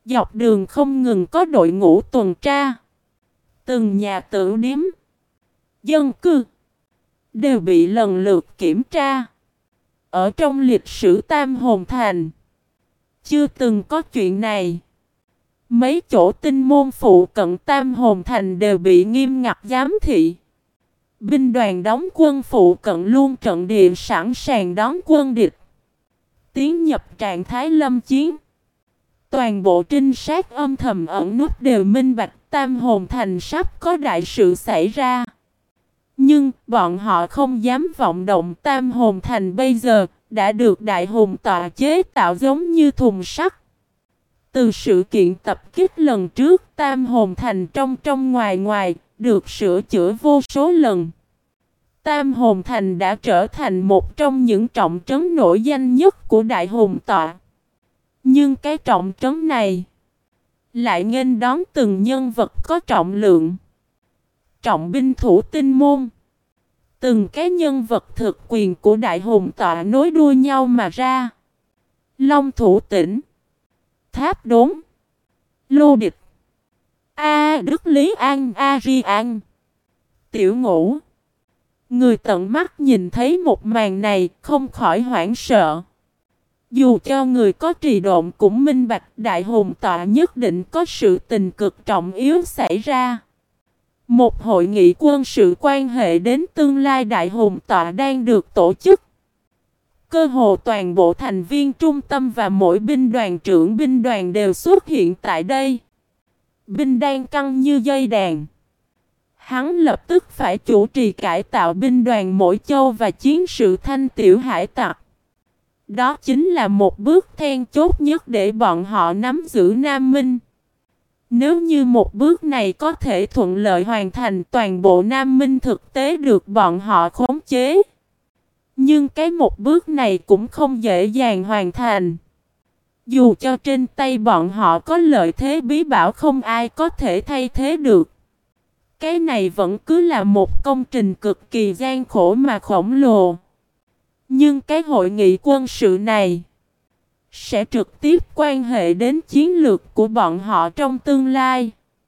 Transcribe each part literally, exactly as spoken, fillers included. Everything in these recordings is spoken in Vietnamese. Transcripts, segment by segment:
Dọc đường không ngừng có đội ngũ tuần tra. Từng nhà tử điếm, dân cư đều bị lần lượt kiểm tra. Ở trong lịch sử Tam Hồn Thành, chưa từng có chuyện này. Mấy chỗ tinh môn phụ cận Tam Hồn Thành đều bị nghiêm ngặt giám thị. Binh đoàn đóng quân phụ cận luôn trận địa sẵn sàng đón quân địch, tiến nhập trạng thái lâm chiến. Toàn bộ trinh sát âm thầm ẩn núp đều minh bạch Tam Hồn Thành sắp có đại sự xảy ra. Nhưng bọn họ không dám vọng động. Tam Hồn Thành bây giờ đã được Đại Hùng tọa chế tạo giống như thùng sắt. Từ sự kiện tập kích lần trước, Tam Hồn Thành trong trong ngoài ngoài được sửa chữa vô số lần. Tam Hồn Thành đã trở thành một trong những trọng trấn nổi danh nhất của Đại Hùng tọa. Nhưng cái trọng trấn này lại nghênh đón từng nhân vật có trọng lượng. Trọng binh thủ tinh môn, từng cái nhân vật thực quyền của Đại Hùng tọa nối đuôi nhau mà ra. Long Thủ Tỉnh, Tháp Đốn, Lô Địch, A Đức Lý An, A Ri An, Tiểu Ngũ. Người tận mắt nhìn thấy một màn này không khỏi hoảng sợ. Dù cho người có trì độn cũng minh bạch Đại Hùng tọa nhất định có sự tình cực trọng yếu xảy ra. Một hội nghị quân sự quan hệ đến tương lai Đại Hùng tọa đang được tổ chức. Cơ hồ toàn bộ thành viên trung tâm và mỗi binh đoàn trưởng binh đoàn đều xuất hiện tại đây. Binh đan căng như dây đàn. Hắn lập tức phải chủ trì cải tạo binh đoàn Mỗi Châu và chiến sự Thanh Tiểu Hải Tặc. Đó chính là một bước then chốt nhất để bọn họ nắm giữ Nam Minh. Nếu như một bước này có thể thuận lợi hoàn thành, toàn bộ Nam Minh thực tế được bọn họ khống chế. Nhưng cái một bước này cũng không dễ dàng hoàn thành. Dù cho trên tay bọn họ có lợi thế bí bảo không ai có thể thay thế được. Cái này vẫn cứ là một công trình cực kỳ gian khổ mà khổng lồ. Nhưng cái hội nghị quân sự này sẽ trực tiếp quan hệ đến chiến lược của bọn họ trong tương lai.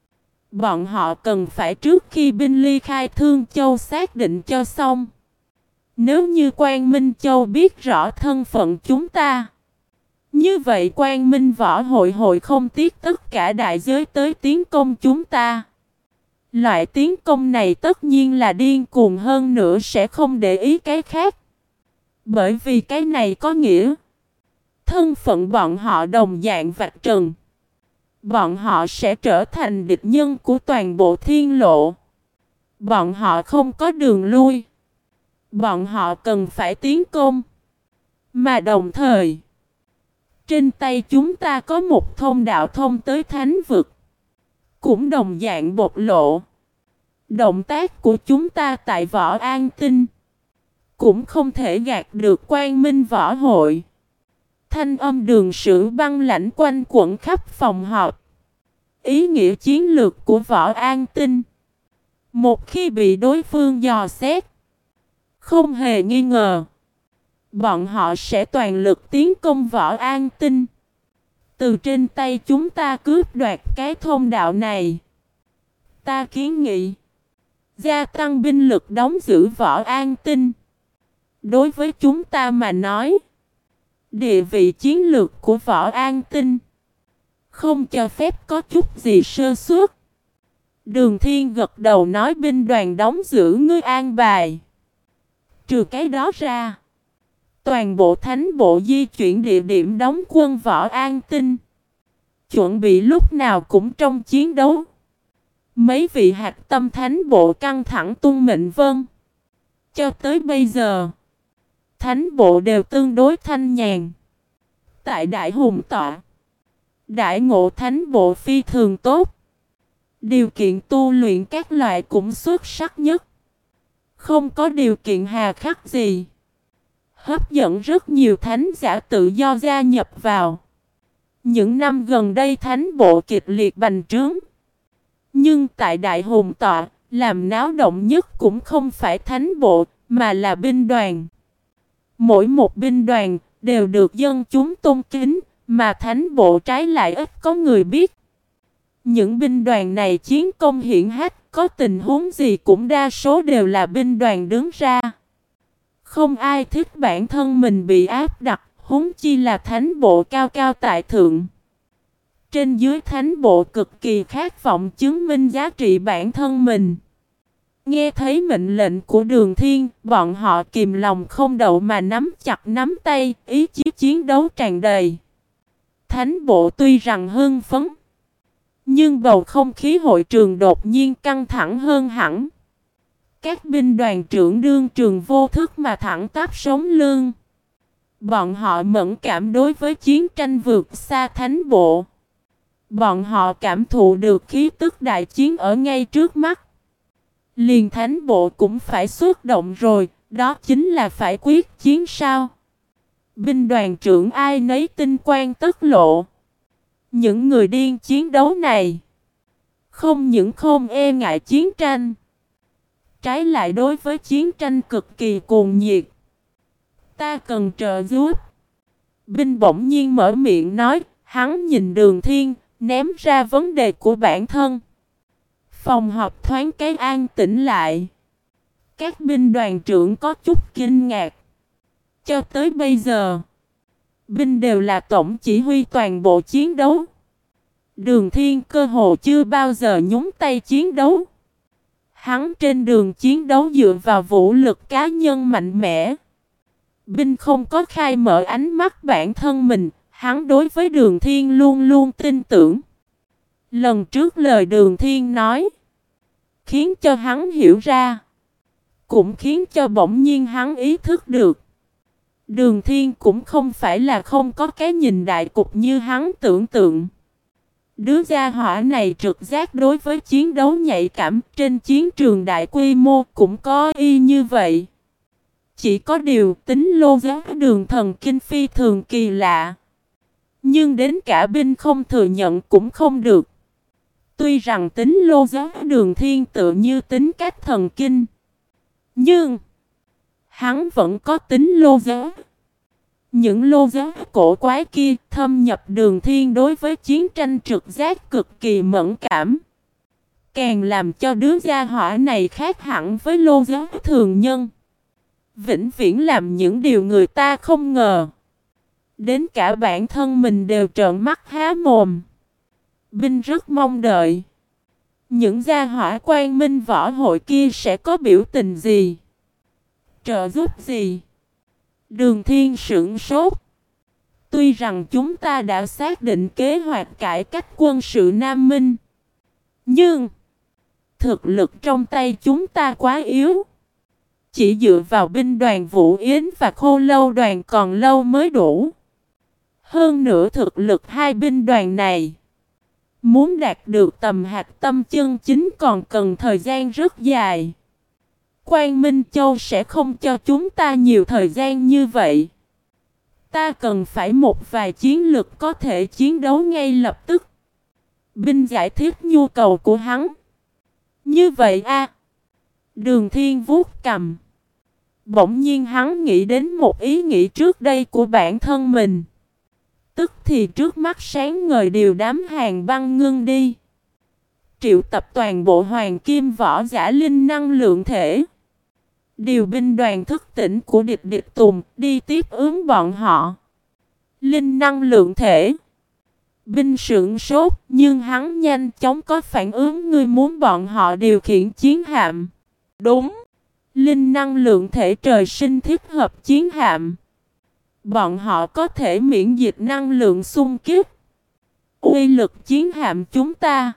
Bọn họ cần phải trước khi binh ly khai Thương Châu xác định cho xong. Nếu như Quang Minh Châu biết rõ thân phận chúng ta, như vậy Quang Minh Võ Hội hội không tiếc tất cả đại giới tới tiến công chúng ta. Loại tiến công này tất nhiên là điên cuồng hơn nữa, sẽ không để ý cái khác. Bởi vì cái này có nghĩa thân phận bọn họ đồng dạng vạch trần. Bọn họ sẽ trở thành địch nhân của toàn bộ thiên lộ. Bọn họ không có đường lui. Bọn họ cần phải tiến công. Mà đồng thời, trên tay chúng ta có một thông đạo thông tới thánh vực. Cũng đồng dạng bộc lộ động tác của chúng ta tại Võ An Tinh. Cũng không thể gạt được Quang Minh Võ Hội. Thanh âm Đường Sử băng lãnh quanh quẩn khắp phòng họp. Ý nghĩa chiến lược của Võ An Tinh, một khi bị đối phương dò xét, không hề nghi ngờ, bọn họ sẽ toàn lực tiến công Võ An Tinh. Từ trên tay chúng ta cướp đoạt cái thông đạo này. Ta kiến nghị gia tăng binh lực đóng giữ Võ An Tinh. Đối với chúng ta mà nói, địa vị chiến lược của Võ An Tinh không cho phép có chút gì sơ suất. Đường Thiên gật đầu nói binh đoàn đóng giữ ngươi an bài. Trừ cái đó ra, toàn bộ thánh bộ di chuyển địa điểm đóng quân Võ An Tinh, chuẩn bị lúc nào cũng trong chiến đấu. Mấy vị hạt tâm thánh bộ căng thẳng tuân mệnh vâng. Cho tới bây giờ, thánh bộ đều tương đối thanh nhàn. Tại Đại Hùng tọa, Đại Ngộ thánh bộ phi thường tốt. Điều kiện tu luyện các loại cũng xuất sắc nhất. Không có điều kiện hà khắc gì. Hấp dẫn rất nhiều thánh giả tự do gia nhập vào. Những năm gần đây thánh bộ kịch liệt bành trướng. Nhưng tại Đại Hùng tọa, làm náo động nhất cũng không phải thánh bộ, mà là binh đoàn. Mỗi một binh đoàn đều được dân chúng tôn kính, Mà thánh bộ trái lại ít có người biết. Những binh đoàn này chiến công hiển hách, có tình huống gì cũng đa số đều là binh đoàn đứng ra. Không ai thích bản thân mình bị áp đặt, huống chi là thánh bộ cao cao tại thượng. Trên dưới thánh bộ cực kỳ khát vọng chứng minh giá trị bản thân mình. Nghe thấy mệnh lệnh của Đường Thiên, bọn họ kìm lòng không đậu mà nắm chặt nắm tay, ý chí chiến đấu tràn đầy. Thánh bộ tuy rằng hưng phấn, nhưng bầu không khí hội trường đột nhiên căng thẳng hơn hẳn. Các binh đoàn trưởng đương trường vô thức mà thẳng tắp sống lưng. Bọn họ mẫn cảm đối với chiến tranh vượt xa thánh bộ. Bọn họ cảm thụ được khí tức đại chiến ở ngay trước mắt. Liền thánh bộ cũng phải xuất động rồi, đó chính là phải quyết chiến sao. Binh đoàn trưởng ai nấy tinh quang tất lộ. Những người điên chiến đấu này không những không e ngại chiến tranh, trái lại đối với chiến tranh cực kỳ cuồng nhiệt. Ta cần trợ giúp. Binh bỗng nhiên mở miệng nói, hắn nhìn Đường Thiên, ném ra vấn đề của bản thân. Phòng họp thoáng cái an tĩnh lại. Các binh đoàn trưởng có chút kinh ngạc. Cho tới bây giờ, binh đều là tổng chỉ huy toàn bộ chiến đấu. Đường Thiên cơ hồ chưa bao giờ nhúng tay chiến đấu. Hắn trên đường chiến đấu dựa vào vũ lực cá nhân mạnh mẽ. Binh không có khai mở ánh mắt bản thân mình, hắn đối với Đường Thiên luôn luôn tin tưởng. Lần trước lời Đường Thiên nói, khiến cho hắn hiểu ra, cũng khiến cho bỗng nhiên hắn ý thức được. Đường Thiên cũng không phải là không có cái nhìn đại cục như hắn tưởng tượng. Đứa gia hỏa này trực giác đối với chiến đấu nhạy cảm trên chiến trường đại quy mô cũng có y như vậy. Chỉ có điều tính lô giáo Đường thần kinh phi thường kỳ lạ. Nhưng đến cả binh không thừa nhận cũng không được. Tuy rằng tính lô giáo Đường Thiên tự như tính cách thần kinh, nhưng hắn vẫn có tính lô giáo. Những lô giáo cổ quái kia thâm nhập Đường Thiên đối với chiến tranh trực giác cực kỳ mẫn cảm. Càng làm cho đứa gia hỏa này khác hẳn với lô giáo thường nhân. Vĩnh viễn làm những điều người ta không ngờ. Đến cả bản thân mình đều trợn mắt há mồm. Binh rất mong đợi những gia hỏa Quang Minh võ hội kia sẽ có biểu tình gì, trợ giúp gì. Đường Thiên sửng sốt. Tuy rằng chúng ta đã xác định kế hoạch cải cách quân sự Nam Minh, nhưng thực lực trong tay chúng ta quá yếu. Chỉ dựa vào binh đoàn Vũ Yến và Khô Lâu đoàn còn lâu mới đủ. Hơn nữa thực lực hai binh đoàn này, muốn đạt được tầm hạt tâm chân chính còn cần thời gian rất dài. Quang Minh Châu sẽ không cho chúng ta nhiều thời gian như vậy. Ta cần phải một vài chiến lực có thể chiến đấu ngay lập tức. Binh giải thích nhu cầu của hắn. Như vậy a à. Đường Thiên vuốt cầm. Bỗng nhiên hắn nghĩ đến một ý nghĩ trước đây của bản thân mình. Tức thì trước mắt sáng ngời điều đám hàng băng ngưng đi. Triệu tập toàn bộ hoàng kim võ giả linh năng lượng thể. Điều binh đoàn thức tỉnh của địch địch tùng đi tiếp ứng bọn họ. Linh năng lượng thể. Binh sửng sốt nhưng hắn nhanh chóng có phản ứng. Ngươi muốn bọn họ điều khiển chiến hạm. Đúng. Linh năng lượng thể trời sinh thích hợp chiến hạm. Bọn họ có thể miễn dịch năng lượng xung kích. Uy lực chiến hạm chúng ta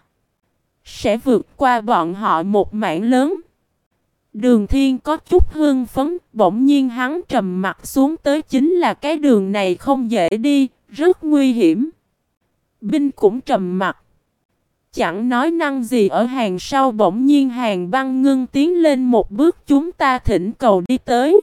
sẽ vượt qua bọn họ một mảng lớn. Đường Thiên có chút hưng phấn, bỗng nhiên hắn trầm mặt xuống tới chính là cái đường này không dễ đi, rất nguy hiểm. Binh cũng trầm mặt. Chẳng nói năng gì ở hàng sau bỗng nhiên hàng băng ngưng tiến lên một bước chúng ta thỉnh cầu đi tới.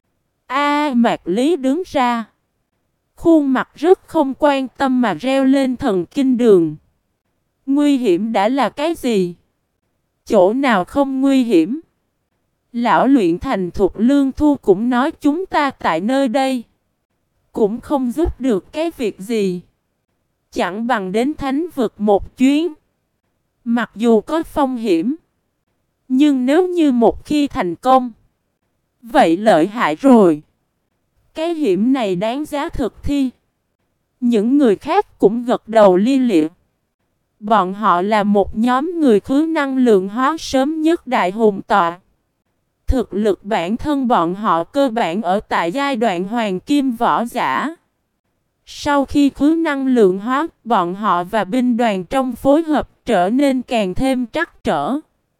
A à, Mạc Lý đứng ra. Khuôn mặt rất không quan tâm mà reo lên thần kinh đường. Nguy hiểm đã là cái gì? Chỗ nào không nguy hiểm? Lão luyện thành thuộc Lương Thu cũng nói chúng ta tại nơi đây cũng không giúp được cái việc gì. chẳng bằng đến thánh vực một chuyến. Mặc dù có phong hiểm, nhưng nếu như một khi thành công, vậy lợi hại rồi. Cái hiểm này đáng giá thực thi. Những người khác cũng gật đầu lia lịa. Bọn họ là một nhóm người khứ năng lượng hóa sớm nhất Đại Hùng Tọa. Thực lực bản thân bọn họ cơ bản ở tại giai đoạn hoàng kim võ giả. Sau khi khứ năng lượng hóa, bọn họ và binh đoàn trong phối hợp trở nên càng thêm trắc trở.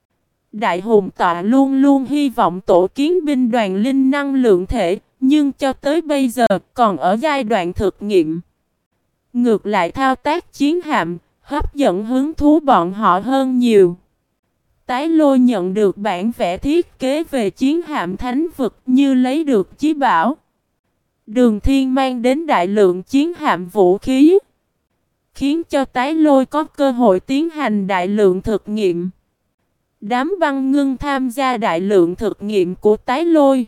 Đại Hùng Tọa luôn luôn hy vọng tổ kiến binh đoàn linh năng lượng thể, nhưng cho tới bây giờ còn ở giai đoạn thực nghiệm. Ngược lại thao tác chiến hạm, hấp dẫn hứng thú bọn họ hơn nhiều. Tái Lôi nhận được bản vẽ thiết kế về chiến hạm thánh vực như lấy được chí bảo. Đường Thiên mang đến đại lượng chiến hạm vũ khí, khiến cho Tái Lôi có cơ hội tiến hành đại lượng thực nghiệm. Đám băng ngưng tham gia đại lượng thực nghiệm của Tái Lôi.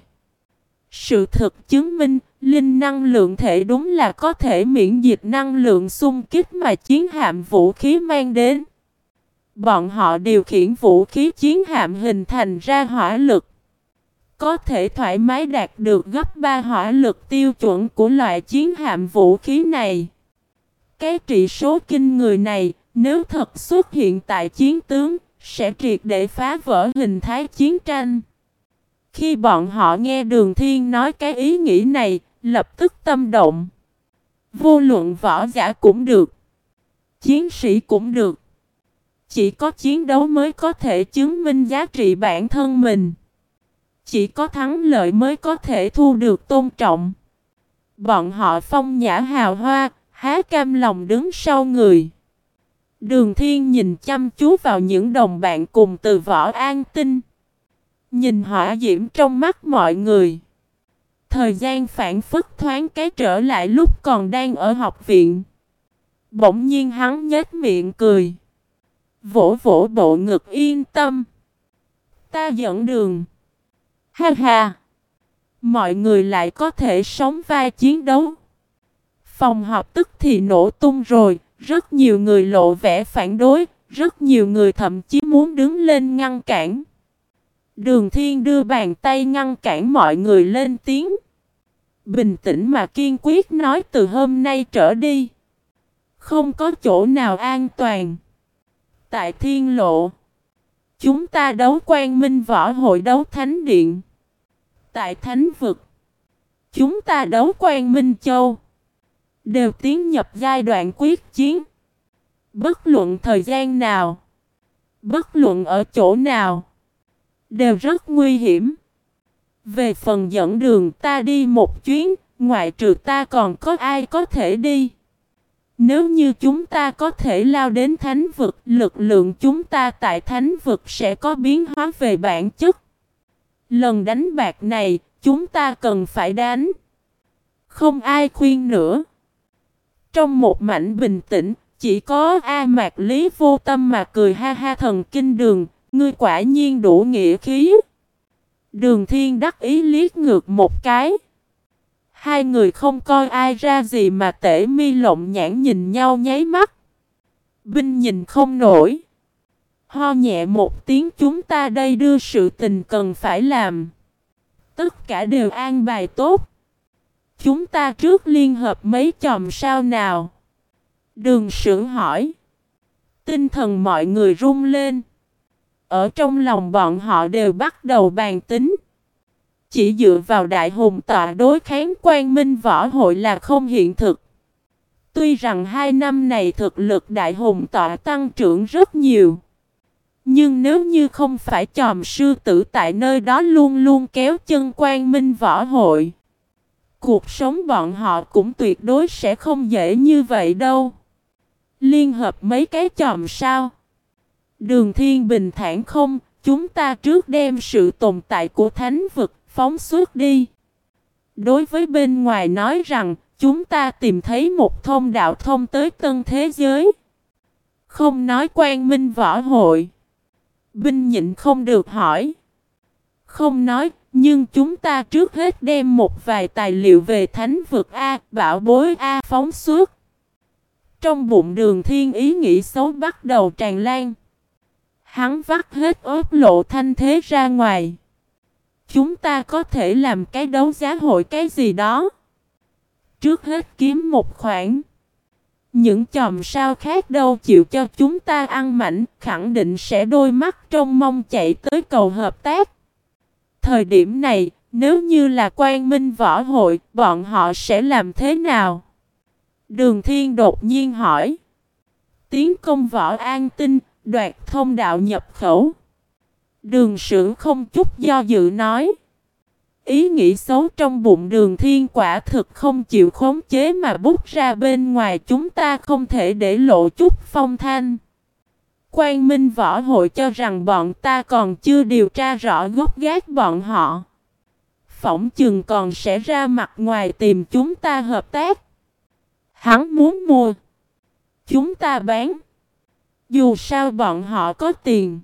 Sự thực chứng minh, linh năng lượng thể đúng là có thể miễn dịch năng lượng xung kích mà chiến hạm vũ khí mang đến. Bọn họ điều khiển vũ khí chiến hạm hình thành ra hỏa lực, có thể thoải mái đạt được gấp ba hỏa lực tiêu chuẩn của loại chiến hạm vũ khí này. Cái trị số kinh người này, nếu thật xuất hiện tại chiến tướng, sẽ triệt để phá vỡ hình thái chiến tranh. Khi bọn họ nghe Đường Thiên nói cái ý nghĩ này, lập tức tâm động. Vô luận võ giả cũng được, chiến sĩ cũng được. Chỉ có chiến đấu mới có thể chứng minh giá trị bản thân mình. Chỉ có thắng lợi mới có thể thu được tôn trọng. Bọn họ phong nhã hào hoa, há cam lòng đứng sau người. Đường Thiên nhìn chăm chú vào những đồng bạn cùng từ Võ An Tinh. Nhìn hỏa diễm trong mắt mọi người. Thời gian phản phất thoáng cái trở lại lúc còn đang ở học viện. Bỗng nhiên hắn nhếch miệng cười. Vỗ vỗ bộ ngực yên tâm. Ta dẫn đường. Ha ha. Mọi người lại có thể sống vai chiến đấu. Phòng họp tức thì nổ tung rồi. Rất nhiều người lộ vẻ phản đối. Rất nhiều người thậm chí muốn đứng lên ngăn cản. Đường Thiên đưa bàn tay ngăn cản mọi người lên tiếng. Bình tĩnh mà kiên quyết nói từ hôm nay trở đi. Không có chỗ nào an toàn. Tại Thiên Lộ, chúng ta đấu Quang Minh Võ Hội đấu Thánh Điện. Tại Thánh Vực, chúng ta đấu Quang Minh Châu. Đều tiến nhập giai đoạn quyết chiến. Bất luận thời gian nào, bất luận ở chỗ nào, đều rất nguy hiểm. Về phần dẫn đường ta đi một chuyến, ngoại trừ ta còn có ai có thể đi. Nếu như chúng ta có thể lao đến thánh vực, lực lượng chúng ta tại thánh vực sẽ có biến hóa về bản chất. Lần đánh bạc này, chúng ta cần phải đánh. Không ai khuyên nữa. Trong một mảnh bình tĩnh, chỉ có A Mạc Lý Vô Tâm mà cười ha ha. Thần kinh Đường, ngươi quả nhiên đủ nghĩa khí. Đường Thiên đắc ý liếc ngược một cái. Hai người không coi ai ra gì mà tể mi lộng nhãn nhìn nhau nháy mắt. Binh nhìn không nổi. Ho nhẹ một tiếng, chúng ta đây đưa sự tình cần phải làm. Tất cả đều an bài tốt. Chúng ta trước liên hợp mấy chòm sao nào? Đường Sưởng hỏi. Tinh thần mọi người rung lên. Ở trong lòng bọn họ đều bắt đầu bàn tính. Chỉ dựa vào Đại Hùng Tọa đối kháng Quang Minh Võ Hội là không hiện thực. Tuy rằng hai năm này thực lực Đại Hùng Tọa tăng trưởng rất nhiều. Nhưng nếu như không phải chòm sư tử tại nơi đó luôn luôn kéo chân Quang Minh Võ Hội, cuộc sống bọn họ cũng tuyệt đối sẽ không dễ như vậy đâu. Liên hợp mấy cái chòm sao? Đường Thiên bình thản không, chúng ta trước đem sự tồn tại của thánh vực phóng xuất đi. Đối với bên ngoài nói rằng, chúng ta tìm thấy một thông đạo thông tới tân thế giới. Không nói Quang Minh Võ Hội. Binh nhịn không được hỏi. Không nói, nhưng chúng ta trước hết đem một vài tài liệu về thánh vực A, bảo bối A phóng xuất. Trong bụng Đường Thiên ý nghĩ xấu bắt đầu tràn lan. Hắn vắt hết ớt lộ thanh thế ra ngoài. Chúng ta có thể làm cái đấu giá hội cái gì đó. Trước hết kiếm một khoản. Những chòm sao khác đâu chịu cho chúng ta ăn mảnh, khẳng định sẽ đôi mắt trông mong chạy tới cầu hợp tác. Thời điểm này, nếu như là Quang Minh Võ Hội, bọn họ sẽ làm thế nào? Đường Thiên đột nhiên hỏi. Tiến công Võ An Tinh, đoạt thông đạo nhập khẩu. Đường Sử không chút do dự nói. Ý nghĩ xấu trong bụng Đường Thiên quả thực không chịu khống chế mà bút ra bên ngoài, chúng ta không thể để lộ chút phong thanh. Quang Minh Võ Hội cho rằng bọn ta còn chưa điều tra rõ gốc gác bọn họ. Phỏng chừng còn sẽ ra mặt ngoài tìm chúng ta hợp tác. Hắn muốn mua, chúng ta bán. Dù sao bọn họ có tiền.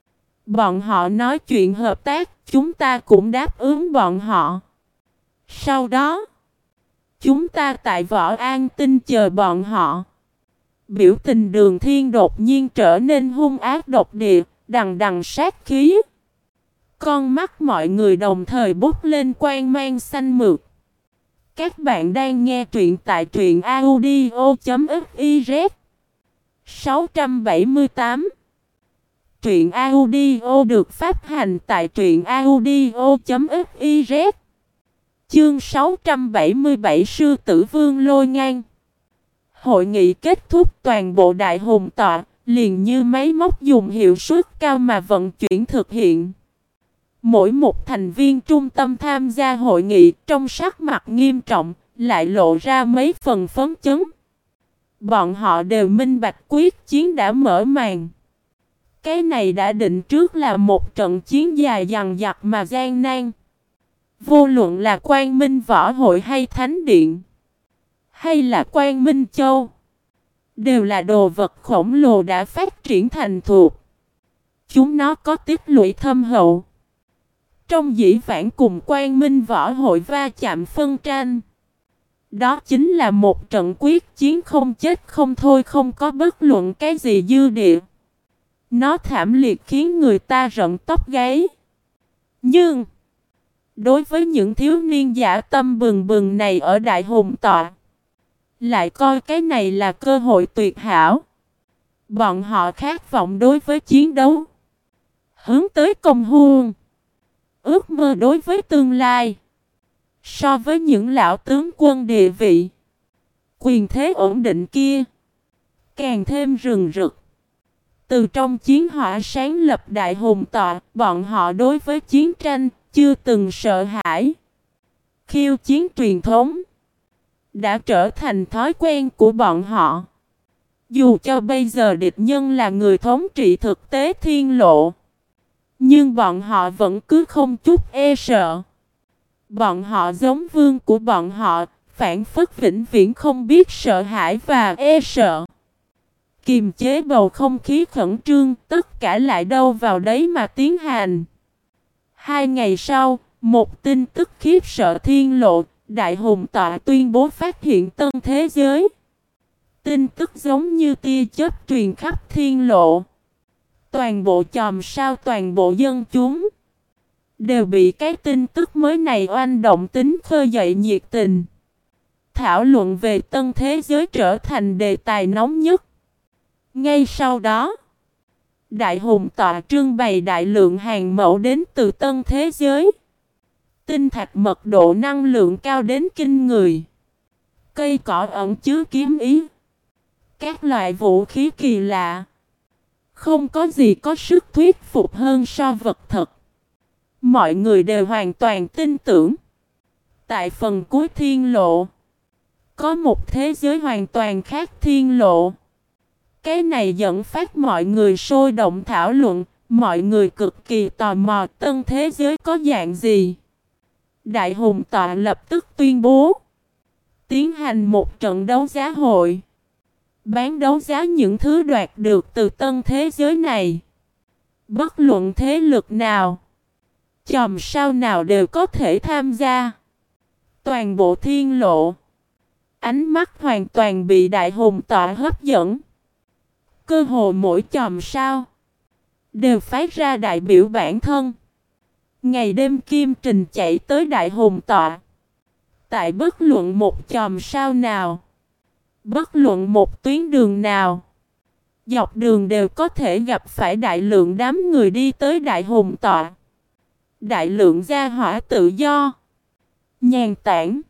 Bọn họ nói chuyện hợp tác, chúng ta cũng đáp ứng bọn họ. Sau đó, chúng ta tại Võ An Tinh chờ bọn họ. Biểu tình Đường Thiên đột nhiên trở nên hung ác độc địa, đằng đằng sát khí. Con mắt mọi người đồng thời bút lên quang mang xanh mượt. Các bạn đang nghe truyện tại truyện audio chấm fiz. sáu trăm bảy mươi tám. Truyện audio được phát hành tại truyện audio chấm fiz. Chương sáu trăm bảy mươi bảy Sư Tử Vương lôi ngang. Hội nghị kết thúc, toàn bộ đại hùng tọa liền như máy móc dùng hiệu suất cao mà vận chuyển thực hiện. Mỗi một thành viên trung tâm tham gia hội nghị trong sắc mặt nghiêm trọng, lại lộ ra mấy phần phấn chấn. Bọn họ đều minh bạch quyết chiến đã mở màn. Cái này đã định trước là một trận chiến dài dằng dặc mà gian nan. Vô luận là Quang Minh Võ Hội hay Thánh Điện, hay là Quang Minh Châu, đều là đồ vật khổng lồ đã phát triển thành thục. Chúng nó có tích lũy thâm hậu. Trong dĩ vãng cùng Quang Minh Võ Hội va chạm phân tranh, đó chính là một trận quyết chiến không chết không thôi, không có bất luận cái gì dư địa. Nó thảm liệt khiến người ta rợn tóc gáy. Nhưng đối với những thiếu niên dã tâm bừng bừng này ở Đại Hùng Tọa, lại coi cái này là cơ hội tuyệt hảo. Bọn họ khát vọng đối với chiến đấu, hướng tới công huân, ước mơ đối với tương lai. So với những lão tướng quân địa vị, quyền thế ổn định kia, càng thêm rừng rực. Từ trong chiến hỏa sáng lập Đại Hùng Tọa, bọn họ đối với chiến tranh chưa từng sợ hãi. Khiêu chiến truyền thống đã trở thành thói quen của bọn họ. Dù cho bây giờ địch nhân là người thống trị thực tế Thiên Lộ, nhưng bọn họ vẫn cứ không chút e sợ. Bọn họ giống vương của bọn họ, phản phất vĩnh viễn không biết sợ hãi và e sợ. Kiềm chế bầu không khí khẩn trương, tất cả lại đâu vào đấy mà tiến hành. Hai ngày sau, một tin tức khiếp sợ Thiên Lộ, Đại Hùng Tọa tuyên bố phát hiện tân thế giới. Tin tức giống như tia chớp truyền khắp Thiên Lộ. Toàn bộ chòm sao, toàn bộ dân chúng đều bị cái tin tức mới này oanh động, tính khơi dậy nhiệt tình. Thảo luận về tân thế giới trở thành đề tài nóng nhất. Ngay sau đó, Đại Hùng Tọa trưng bày đại lượng hàng mẫu đến từ tân thế giới. Tinh thạch mật độ năng lượng cao đến kinh người. Cây cỏ ẩn chứa kiếm ý. Các loại vũ khí kỳ lạ. Không có gì có sức thuyết phục hơn so vật thật. Mọi người đều hoàn toàn tin tưởng. Tại phần cuối Thiên Lộ, có một thế giới hoàn toàn khác Thiên Lộ. Cái này dẫn phát mọi người sôi động thảo luận. Mọi người cực kỳ tò mò tân thế giới có dạng gì. Đại Hùng Tọa lập tức tuyên bố tiến hành một trận đấu giá hội, bán đấu giá những thứ đoạt được từ tân thế giới này. Bất luận thế lực nào, chòm sao nào đều có thể tham gia. Toàn bộ Thiên Lộ Ánh mắt hoàn toàn bị đại hùng tọa hấp dẫn. Cơ hồ mỗi chòm sao đều phái ra đại biểu bản thân. Ngày đêm kim trình chạy tới đại hùng tọa. Tại bất luận một chòm sao nào, bất luận một tuyến đường nào, dọc đường đều có thể gặp phải đại lượng đám người đi tới đại hùng tọa. Đại lượng gia hỏa tự do, nhàn tản,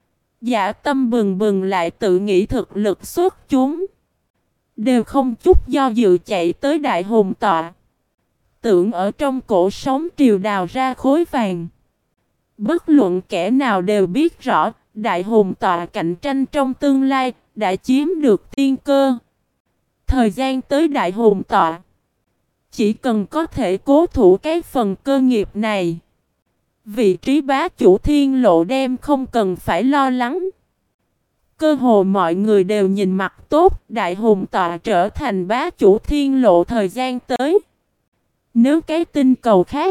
dạ tâm bừng bừng lại tự nghĩ thực lực xuất chúng, đều không chút do dự chạy tới đại hùng tọa. Tưởng ở trong cổ sống triều đào ra khối vàng. Bất luận kẻ nào đều biết rõ, đại hùng tọa cạnh tranh trong tương lai đã chiếm được tiên cơ. Thời gian tới đại hùng tọa, chỉ cần có thể cố thủ cái phần cơ nghiệp này, vị trí bá chủ thiên lộ đem không cần phải lo lắng. Cơ hồ mọi người đều nhìn mặt tốt, đại hùng tọa trở thành bá chủ thiên lộ thời gian tới. Nếu cái tinh cầu khác,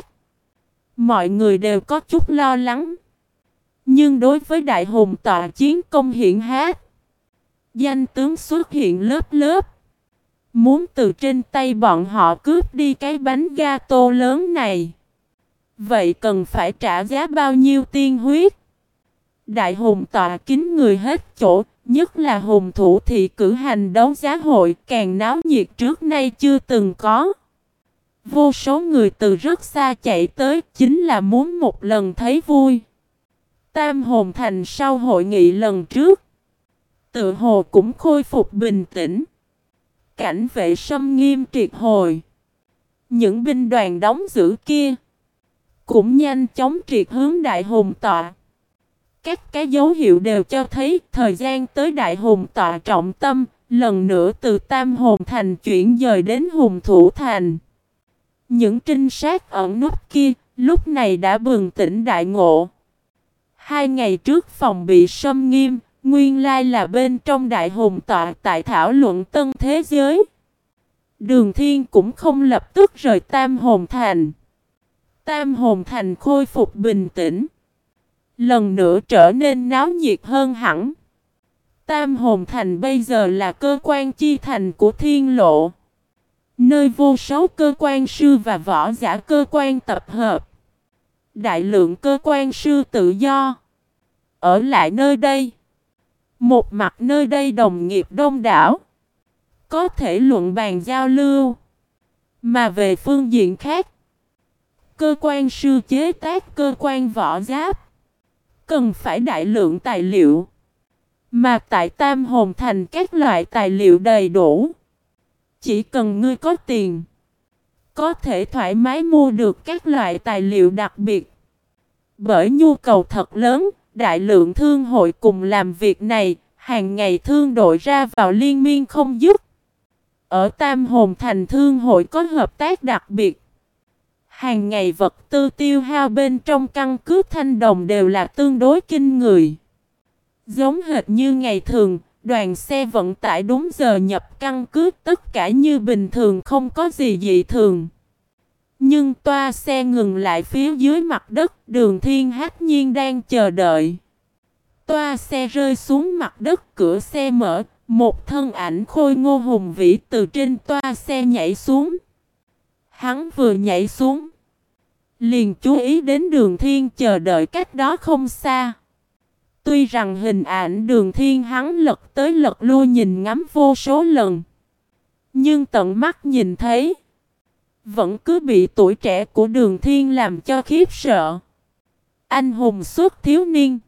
mọi người đều có chút lo lắng. Nhưng đối với đại hùng tọa chiến công hiển hách, danh tướng xuất hiện lớp lớp, muốn từ trên tay bọn họ cướp đi cái bánh gato lớn này, vậy cần phải trả giá bao nhiêu tiên huyết? Đại hùng tọa kín người hết chỗ, nhất là hùng thủ thị cử hành đấu giá hội càng náo nhiệt trước nay chưa từng có. Vô số người từ rất xa chạy tới chính là muốn một lần thấy vui. Tam Hồn Thành sau hội nghị lần trước, tự hồ cũng khôi phục bình tĩnh. Cảnh vệ xâm nghiêm triệt hồi. Những binh đoàn đóng giữ kia cũng nhanh chóng triệt hướng đại hùng tọa. Các cái dấu hiệu đều cho thấy thời gian tới đại hùng tọa trọng tâm lần nữa từ Tam Hồn Thành chuyển dời đến Hùng Thủ Thành. Những trinh sát ẩn núp kia lúc này đã bừng tỉnh đại ngộ. Hai ngày trước phòng bị xâm nghiêm, nguyên lai là bên trong đại hùng tọa tại thảo luận tân thế giới. Đường Thiên cũng không lập tức rời Tam Hồn Thành. Tam Hồn Thành khôi phục bình tĩnh, lần nữa trở nên náo nhiệt hơn hẳn. Tam Hồn Thành bây giờ là cơ quan chi thành của Thiên Lộ, nơi vô số cơ quan sư và võ giả cơ quan tập hợp. Đại lượng cơ quan sư tự do ở lại nơi đây. Một mặt nơi đây đồng nghiệp đông đảo, có thể luận bàn giao lưu. Mà về phương diện khác, cơ quan sư chế tác cơ quan võ giáp cần phải đại lượng tài liệu. Mà tại Tam Hồn Thành các loại tài liệu đầy đủ. Chỉ cần ngươi có tiền, có thể thoải mái mua được các loại tài liệu đặc biệt. Bởi nhu cầu thật lớn, đại lượng thương hội cùng làm việc này, hàng ngày thương đội ra vào liên miên không dứt. Ở Tam Hồn Thành thương hội có hợp tác đặc biệt. Hàng ngày vật tư tiêu hao bên trong căn cứ Thanh Đồng đều là tương đối kinh người. Giống hệt như ngày thường, đoàn xe vận tải đúng giờ nhập căn cứ, tất cả như bình thường không có gì dị thường. Nhưng toa xe ngừng lại phía dưới mặt đất, Đường Thiên hách nhiên đang chờ đợi. Toa xe rơi xuống mặt đất, cửa xe mở, một thân ảnh khôi ngô hùng vĩ từ trên toa xe nhảy xuống. Hắn vừa nhảy xuống, liền chú ý đến Đường Thiên chờ đợi cách đó không xa. Tuy rằng hình ảnh Đường Thiên hắn lật tới lật lui nhìn ngắm vô số lần, nhưng tận mắt nhìn thấy, vẫn cứ bị tuổi trẻ của Đường Thiên làm cho khiếp sợ. Anh hùng xuất thiếu niên,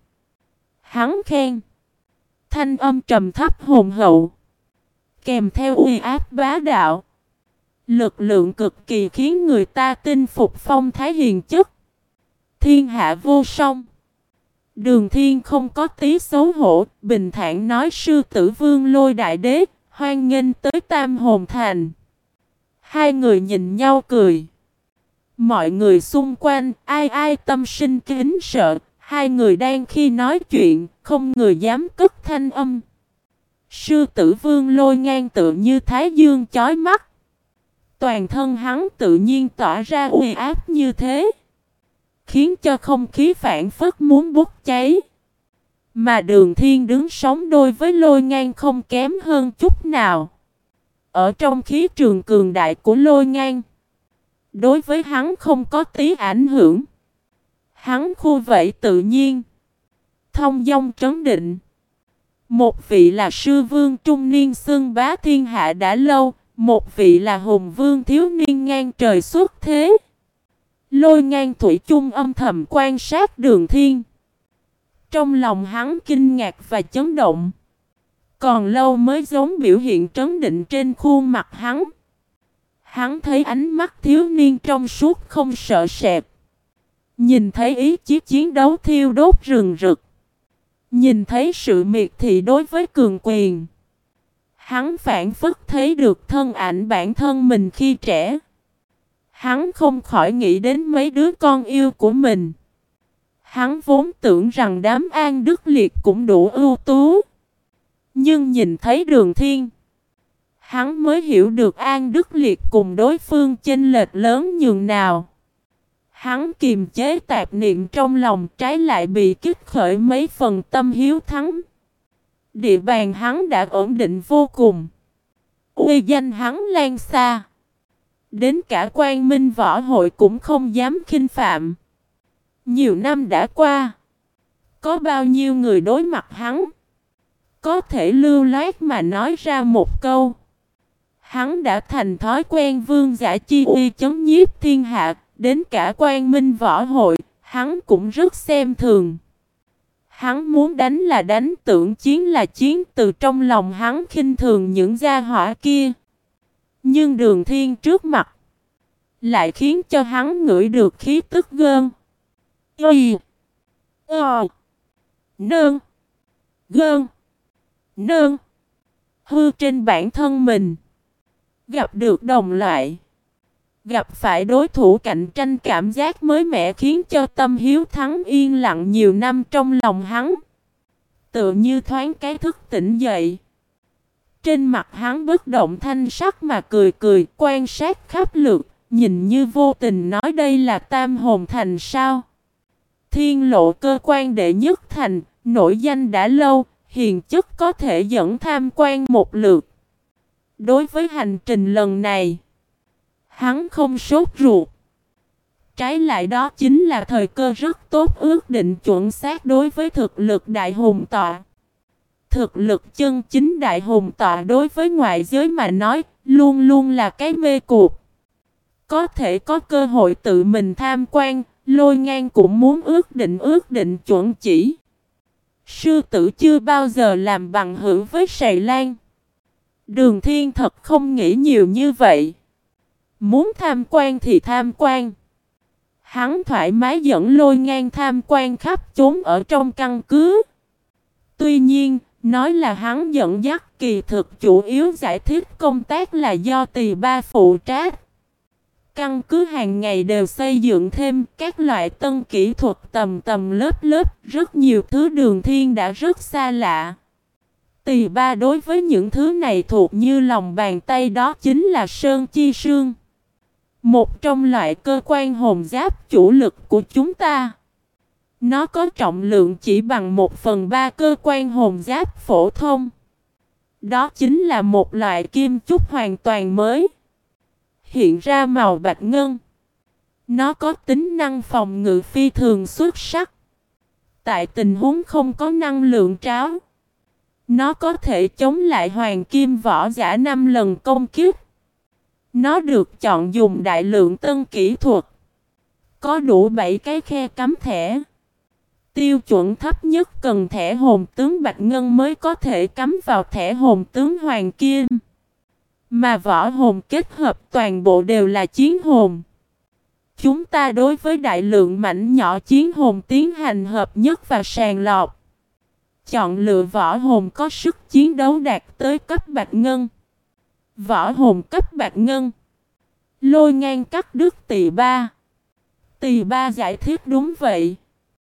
hắn khen. Thanh âm trầm thấp hùng hậu, kèm theo uy áp bá đạo. Lực lượng cực kỳ khiến người ta tin phục phong thái hiền chất. Thiên hạ vô song. Đường Thiên không có tí xấu hổ, bình thản nói sư tử Vương Lôi Đại Đế, hoan nghênh tới Tam Hồn Thành. Hai người nhìn nhau cười. Mọi người xung quanh, ai ai tâm sinh kính sợ. Hai người đang khi nói chuyện, không người dám cất thanh âm. Sư tử Vương Lôi ngang tự như thái dương chói mắt. Toàn thân hắn tự nhiên tỏa ra uy áp như thế, khiến cho không khí phản phất muốn bốc cháy. Mà Đường Thiên đứng sóng đôi với Lôi Ngang không kém hơn chút nào. Ở trong khí trường cường đại của Lôi Ngang, đối với hắn không có tí ảnh hưởng. Hắn khu vẫy tự nhiên, thông dong trấn định. Một vị là sư vương trung niên xưng bá thiên hạ đã lâu, một vị là hùng vương thiếu niên ngang trời xuất thế. Lôi Ngang thủy chung âm thầm quan sát Đường Thiên. Trong lòng hắn kinh ngạc và chấn động. Còn lâu mới giống biểu hiện trấn định trên khuôn mặt hắn. Hắn thấy ánh mắt thiếu niên trong suốt không sợ sệt. Nhìn thấy ý chí chiến đấu thiêu đốt rừng rực. Nhìn thấy sự miệt thị đối với cường quyền. Hắn phản phất thấy được thân ảnh bản thân mình khi trẻ. Hắn không khỏi nghĩ đến mấy đứa con yêu của mình. Hắn vốn tưởng rằng đám An Đức Liệt cũng đủ ưu tú. Nhưng nhìn thấy Đường Thiên, hắn mới hiểu được An Đức Liệt cùng đối phương chênh lệch lớn nhường nào. Hắn kiềm chế tạp niệm trong lòng, trái lại bị kích khởi mấy phần tâm hiếu thắng. Địa bàn hắn đã ổn định vô cùng. Uy danh hắn lan xa. Đến cả Quang Minh Võ Hội cũng không dám khinh phạm. Nhiều năm đã qua, có bao nhiêu người đối mặt hắn, có thể lưu loát mà nói ra một câu. Hắn đã thành thói quen vương giả chi uy chấn nhiếp thiên hạ. Đến cả Quang Minh Võ Hội, hắn cũng rất xem thường. Hắn muốn đánh là đánh, tưởng chiến là chiến, từ trong lòng hắn khinh thường những gia hỏa kia. Nhưng Đường Thiên trước mặt lại khiến cho hắn ngửi được khí tức gơn. Y Ờ Nơn Gơn Nơn hư trên bản thân mình. Gặp được đồng loại, gặp phải đối thủ cạnh tranh, cảm giác mới mẻ khiến cho tâm hiếu thắng yên lặng nhiều năm trong lòng hắn tựa như thoáng cái thức tỉnh dậy. Trên mặt hắn bất động thanh sắc mà cười cười, quan sát khắp lượt, nhìn như vô tình nói đây là Tam Hồn Thành sao. Thiên Lộ cơ quan đệ nhất thành, nổi danh đã lâu, hiền chất có thể dẫn tham quan một lượt. Đối với hành trình lần này, hắn không sốt ruột. Trái lại đó chính là thời cơ rất tốt ước định chuẩn xác đối với thực lực đại hùng tọa. Thực lực chân chính đại hùng tọa đối với ngoại giới mà nói, luôn luôn là cái mê cuộc. Có thể có cơ hội tự mình tham quan, Lôi Ngang cũng muốn ước định ước định chuẩn chỉ. Sư tử chưa bao giờ làm bằng hữu với sầy lan. Đường Thiên thật không nghĩ nhiều như vậy. Muốn tham quan thì tham quan. Hắn thoải mái dẫn Lôi Ngang tham quan khắp chốn ở trong căn cứ. Tuy nhiên, nói là hắn dẫn dắt, kỳ thực chủ yếu giải thích công tác là do Tỳ Ba phụ trách. Căn cứ hàng ngày đều xây dựng thêm các loại tân kỹ thuật tầm tầm lớp lớp, rất nhiều thứ Đường Thiên đã rất xa lạ. Tỳ Ba đối với những thứ này thuộc như lòng bàn tay, đó chính là Sơn Chi Sương. Một trong loại cơ quan hồn giáp chủ lực của chúng ta. Nó có trọng lượng chỉ bằng một phần ba cơ quan hồn giáp phổ thông. Đó chính là một loại kim chúc hoàn toàn mới. Hiện ra màu bạch ngân. Nó có tính năng phòng ngự phi thường xuất sắc. Tại tình huống không có năng lượng tráo, nó có thể chống lại hoàng kim võ giả năm lần công kích. Nó được chọn dùng đại lượng tân kỹ thuật. Có đủ bảy cái khe cắm thẻ. Tiêu chuẩn thấp nhất cần thẻ hồn tướng bạch ngân mới có thể cắm vào thẻ hồn tướng hoàng kim. Mà võ hồn kết hợp toàn bộ đều là chiến hồn. Chúng ta đối với đại lượng mảnh nhỏ chiến hồn tiến hành hợp nhất và sàng lọc. Chọn lựa võ hồn có sức chiến đấu đạt tới cấp bạch ngân. Võ hồn cấp bạch ngân. Lôi Ngang cắt đứt Tỳ Ba. Tỳ Ba giải thích đúng vậy.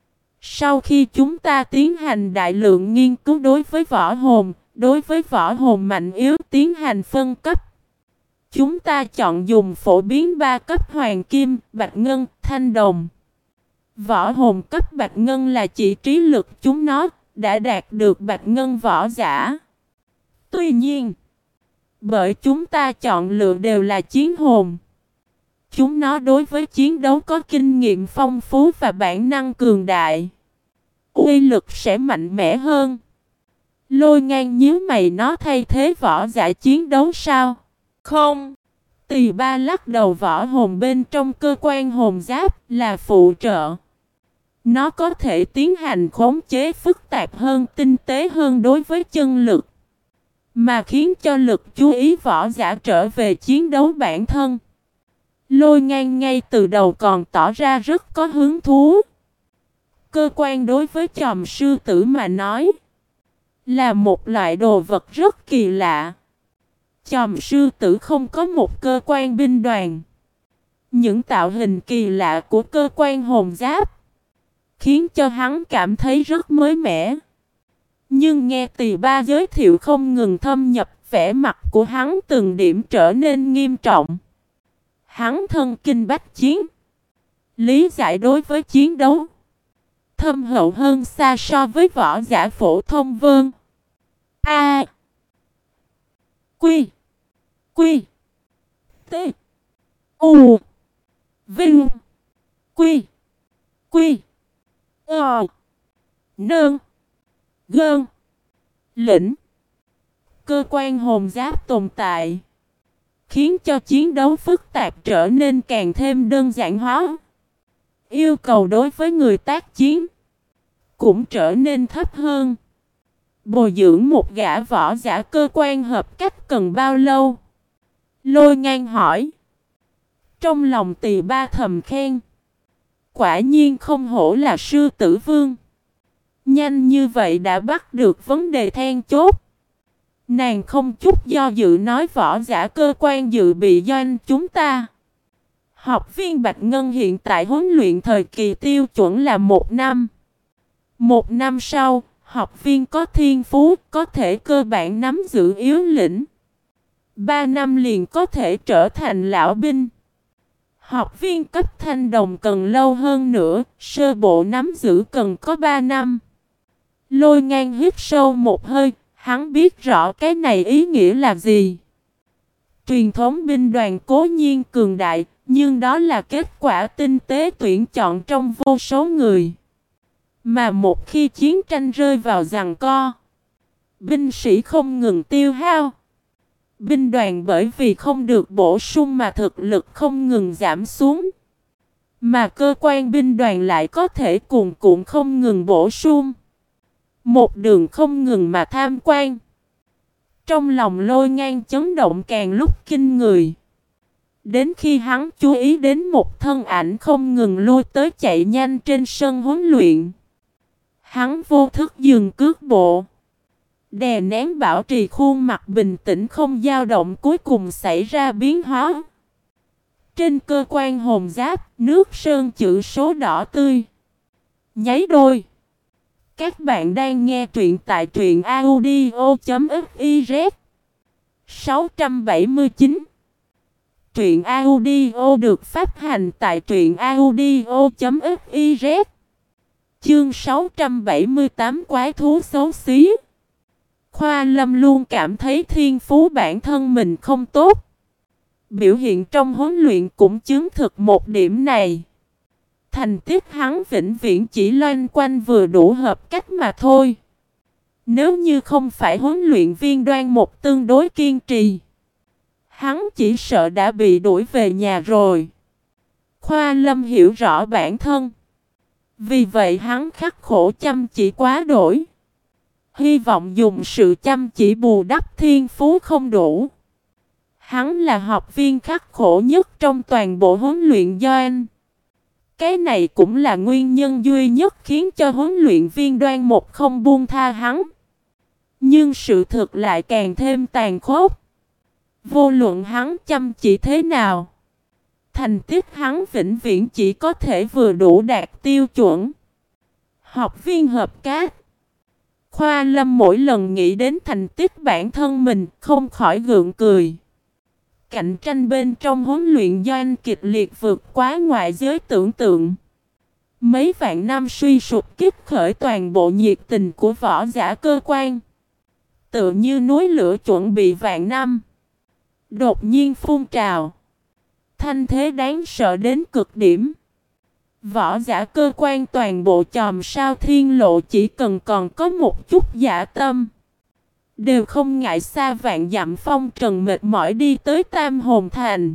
Sau khi chúng ta tiến hành đại lượng nghiên cứu đối với võ hồn, đối với võ hồn mạnh yếu tiến hành phân cấp, chúng ta chọn dùng phổ biến ba cấp hoàng kim, bạch ngân, thanh đồng. Võ hồn cấp bạch ngân là chỉ trí lực chúng nó, đã đạt được bạch ngân võ giả. Tuy nhiên, bởi chúng ta chọn lựa đều là chiến hồn, chúng nó đối với chiến đấu có kinh nghiệm phong phú và bản năng cường đại, uy lực sẽ mạnh mẽ hơn. Lôi Ngang nhíu mày, nó thay thế võ giả chiến đấu sao? Không. Tỳ Ba lắc đầu, võ hồn bên trong cơ quan hồn giáp là phụ trợ. Nó có thể tiến hành khống chế phức tạp hơn, tinh tế hơn đối với chân lực, mà khiến cho lực chú ý võ giả trở về chiến đấu bản thân. Lôi Ngang ngay từ đầu còn tỏ ra rất có hứng thú. Cơ quan đối với chòm sư tử mà nói là một loại đồ vật rất kỳ lạ. Chòm sư tử không có một cơ quan binh đoàn. Những tạo hình kỳ lạ của cơ quan hồn giáp khiến cho hắn cảm thấy rất mới mẻ. Nhưng nghe Tỳ Ba giới thiệu không ngừng thâm nhập, vẻ mặt của hắn từng điểm trở nên nghiêm trọng. Hắn thân kinh bách chiến, lý giải đối với chiến đấu thâm hậu hơn xa so với võ giả phổ thông. Vâng. A. Quy. Quy. T. U. Vinh. Quy. Quy. Ờ. Nương. Gơn. Lĩnh. Cơ quan hồn giáp tồn tại khiến cho chiến đấu phức tạp trở nên càng thêm đơn giản hóa. Yêu cầu đối với người tác chiến cũng trở nên thấp hơn. Bồi dưỡng một gã võ giả cơ quan hợp cách cần bao lâu? Lôi Ngang hỏi. Trong lòng Tỳ Ba thầm khen. Quả nhiên không hổ là sư tử vương. Nhanh như vậy đã bắt được vấn đề then chốt. Nàng không chút do dự nói, võ giả cơ quan dự bị doanh chúng ta. Học viên Bạch Ngân hiện tại huấn luyện thời kỳ tiêu chuẩn là một năm. Một năm sau, học viên có thiên phú có thể cơ bản nắm giữ yếu lĩnh. Ba năm liền có thể trở thành lão binh. Học viên cấp thanh đồng cần lâu hơn nữa, sơ bộ nắm giữ cần có ba năm. Lôi Ngang hít sâu một hơi, hắn biết rõ cái này ý nghĩa là gì. Truyền thống binh đoàn cố nhiên cường đại, nhưng đó là kết quả tinh tế tuyển chọn trong vô số người. Mà một khi chiến tranh rơi vào giằng co, binh sĩ không ngừng tiêu hao. Binh đoàn bởi vì không được bổ sung mà thực lực không ngừng giảm xuống. Mà cơ quan binh đoàn lại có thể cuồn cuộn không ngừng bổ sung. Một đường không ngừng mà tham quan. Trong lòng Lôi Ngang chấn động càng lúc kinh người. Đến khi hắn chú ý đến một thân ảnh không ngừng lui tới chạy nhanh trên sân huấn luyện, hắn vô thức dừng cước bộ, đè nén bảo trì khuôn mặt bình tĩnh không dao động, cuối cùng xảy ra biến hóa. Trên cơ quan hồn giáp, nước sơn chữ số đỏ tươi nháy đôi. Các bạn đang nghe truyện tại truyện audio chấm fiz. sáu trăm bảy mươi chín. Truyện audio được phát hành tại truyện audio chấm fiz. Chương sáu trăm bảy mươi tám, quái thú xấu xí. Khoa Lâm luôn cảm thấy thiên phú bản thân mình không tốt. Biểu hiện trong huấn luyện cũng chứng thực một điểm này. Thành tích hắn vĩnh viễn chỉ loanh quanh vừa đủ hợp cách mà thôi. Nếu như không phải huấn luyện viên Đoan Mục tương đối kiên trì, hắn chỉ sợ đã bị đuổi về nhà rồi. Khoa Lâm hiểu rõ bản thân, vì vậy hắn khắc khổ chăm chỉ quá đổi. Hy vọng dùng sự chăm chỉ bù đắp thiên phú không đủ. Hắn là học viên khắc khổ nhất trong toàn bộ huấn luyện doanh. Cái này cũng là nguyên nhân duy nhất khiến cho huấn luyện viên Đoan Mục không buông tha hắn. Nhưng sự thực lại càng thêm tàn khốc. Vô luận hắn chăm chỉ thế nào, thành tích hắn vĩnh viễn chỉ có thể vừa đủ đạt tiêu chuẩn học viên hợp cách. Khoa Lâm mỗi lần nghĩ đến thành tích bản thân mình không khỏi gượng cười. Cạnh tranh bên trong huấn luyện doanh kịch liệt vượt quá ngoại giới tưởng tượng. Mấy vạn năm suy sụp kích khởi toàn bộ nhiệt tình của võ giả cơ quan. Tựa như núi lửa chuẩn bị vạn năm. Đột nhiên phun trào. Thanh thế đáng sợ đến cực điểm. Võ giả cơ quan toàn bộ chòm sao thiên lộ chỉ cần còn có một chút dạ tâm. Đều không ngại xa vạn dặm phong trần mệt mỏi đi tới Tam Hồn Thành.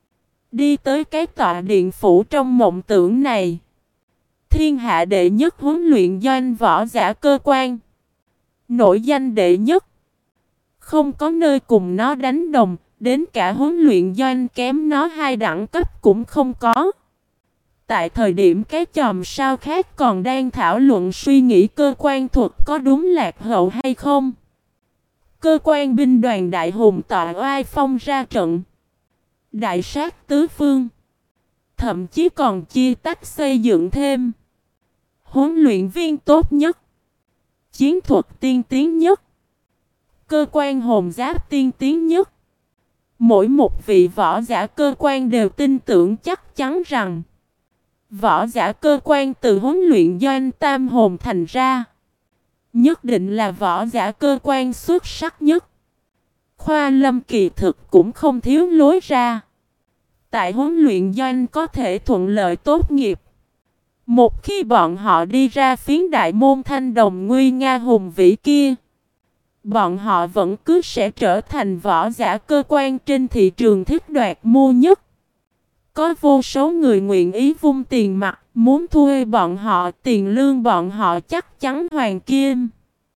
Đi tới cái tọa điện phủ trong mộng tưởng này. Thiên hạ đệ nhất huấn luyện doanh võ giả cơ quan. Nổi danh đệ nhất. Không có nơi cùng nó đánh đồng. Đến cả huấn luyện doanh kém nó hai đẳng cấp cũng không có. Tại thời điểm cái chòm sao khác còn đang thảo luận suy nghĩ cơ quan thuật có đúng lạc hậu hay không. Cơ quan binh đoàn đại hùng tọa oai phong ra trận. Đại sát tứ phương. Thậm chí còn chia tách xây dựng thêm. Huấn luyện viên tốt nhất. Chiến thuật tiên tiến nhất. Cơ quan hồn giáp tiên tiến nhất. Mỗi một vị võ giả cơ quan đều tin tưởng chắc chắn rằng võ giả cơ quan từ huấn luyện doanh Tam Hồn Thành ra nhất định là võ giả cơ quan xuất sắc nhất. Khoa Lâm kỳ thực cũng không thiếu lối ra. Tại huấn luyện doanh có thể thuận lợi tốt nghiệp. Một khi bọn họ đi ra phiến đại môn thanh đồng nguy nga hùng vĩ kia, bọn họ vẫn cứ sẽ trở thành võ giả cơ quan trên thị trường thiết đoạt mua nhất. Có vô số người nguyện ý vung tiền mặt, muốn thuê bọn họ, tiền lương bọn họ chắc chắn hoàng kim.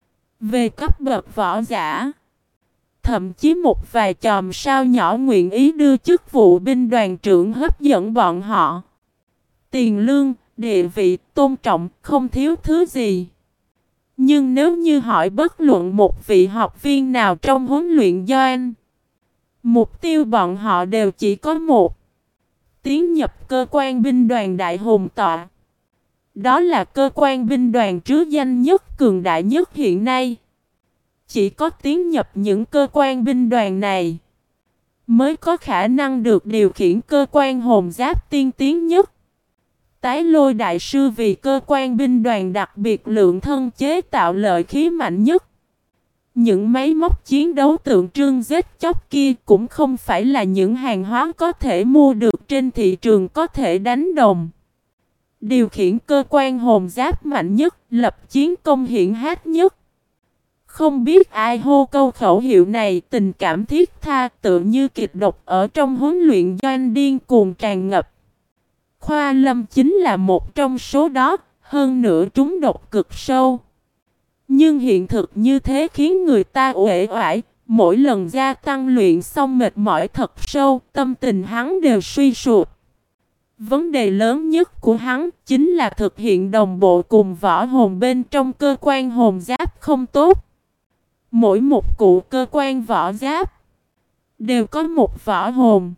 Về cấp bậc võ giả, thậm chí một vài chòm sao nhỏ nguyện ý đưa chức vụ binh đoàn trưởng hấp dẫn bọn họ. Tiền lương, địa vị, tôn trọng, không thiếu thứ gì. Nhưng nếu như hỏi bất luận một vị học viên nào trong huấn luyện doanh, mục tiêu bọn họ đều chỉ có một. Tiến nhập cơ quan binh đoàn đại hùng tọa. Đó là cơ quan binh đoàn trứ danh nhất, cường đại nhất hiện nay. Chỉ có tiến nhập những cơ quan binh đoàn này mới có khả năng được điều khiển cơ quan hồn giáp tiên tiến nhất. Tái Lôi đại sư vì cơ quan binh đoàn đặc biệt lượng thân chế tạo lợi khí mạnh nhất. Những máy móc chiến đấu tượng trưng giết chóc kia cũng không phải là những hàng hóa có thể mua được trên thị trường có thể đánh đồng. Điều khiển cơ quan hồn giáp mạnh nhất, lập chiến công hiển hách nhất. Không biết ai hô câu khẩu hiệu này, tình cảm thiết tha tự như kịch độc ở trong huấn luyện doanh điên cuồng tràn ngập. Khoa Lâm chính là một trong số đó, hơn nữa trúng độc cực sâu. Nhưng hiện thực như thế khiến người ta uể oải, mỗi lần gia tăng luyện xong mệt mỏi thật sâu, tâm tình hắn đều suy sụp. Vấn đề lớn nhất của hắn chính là thực hiện đồng bộ cùng võ hồn bên trong cơ quan hồn giáp không tốt. Mỗi một cụ cơ quan võ giáp đều có một võ hồn.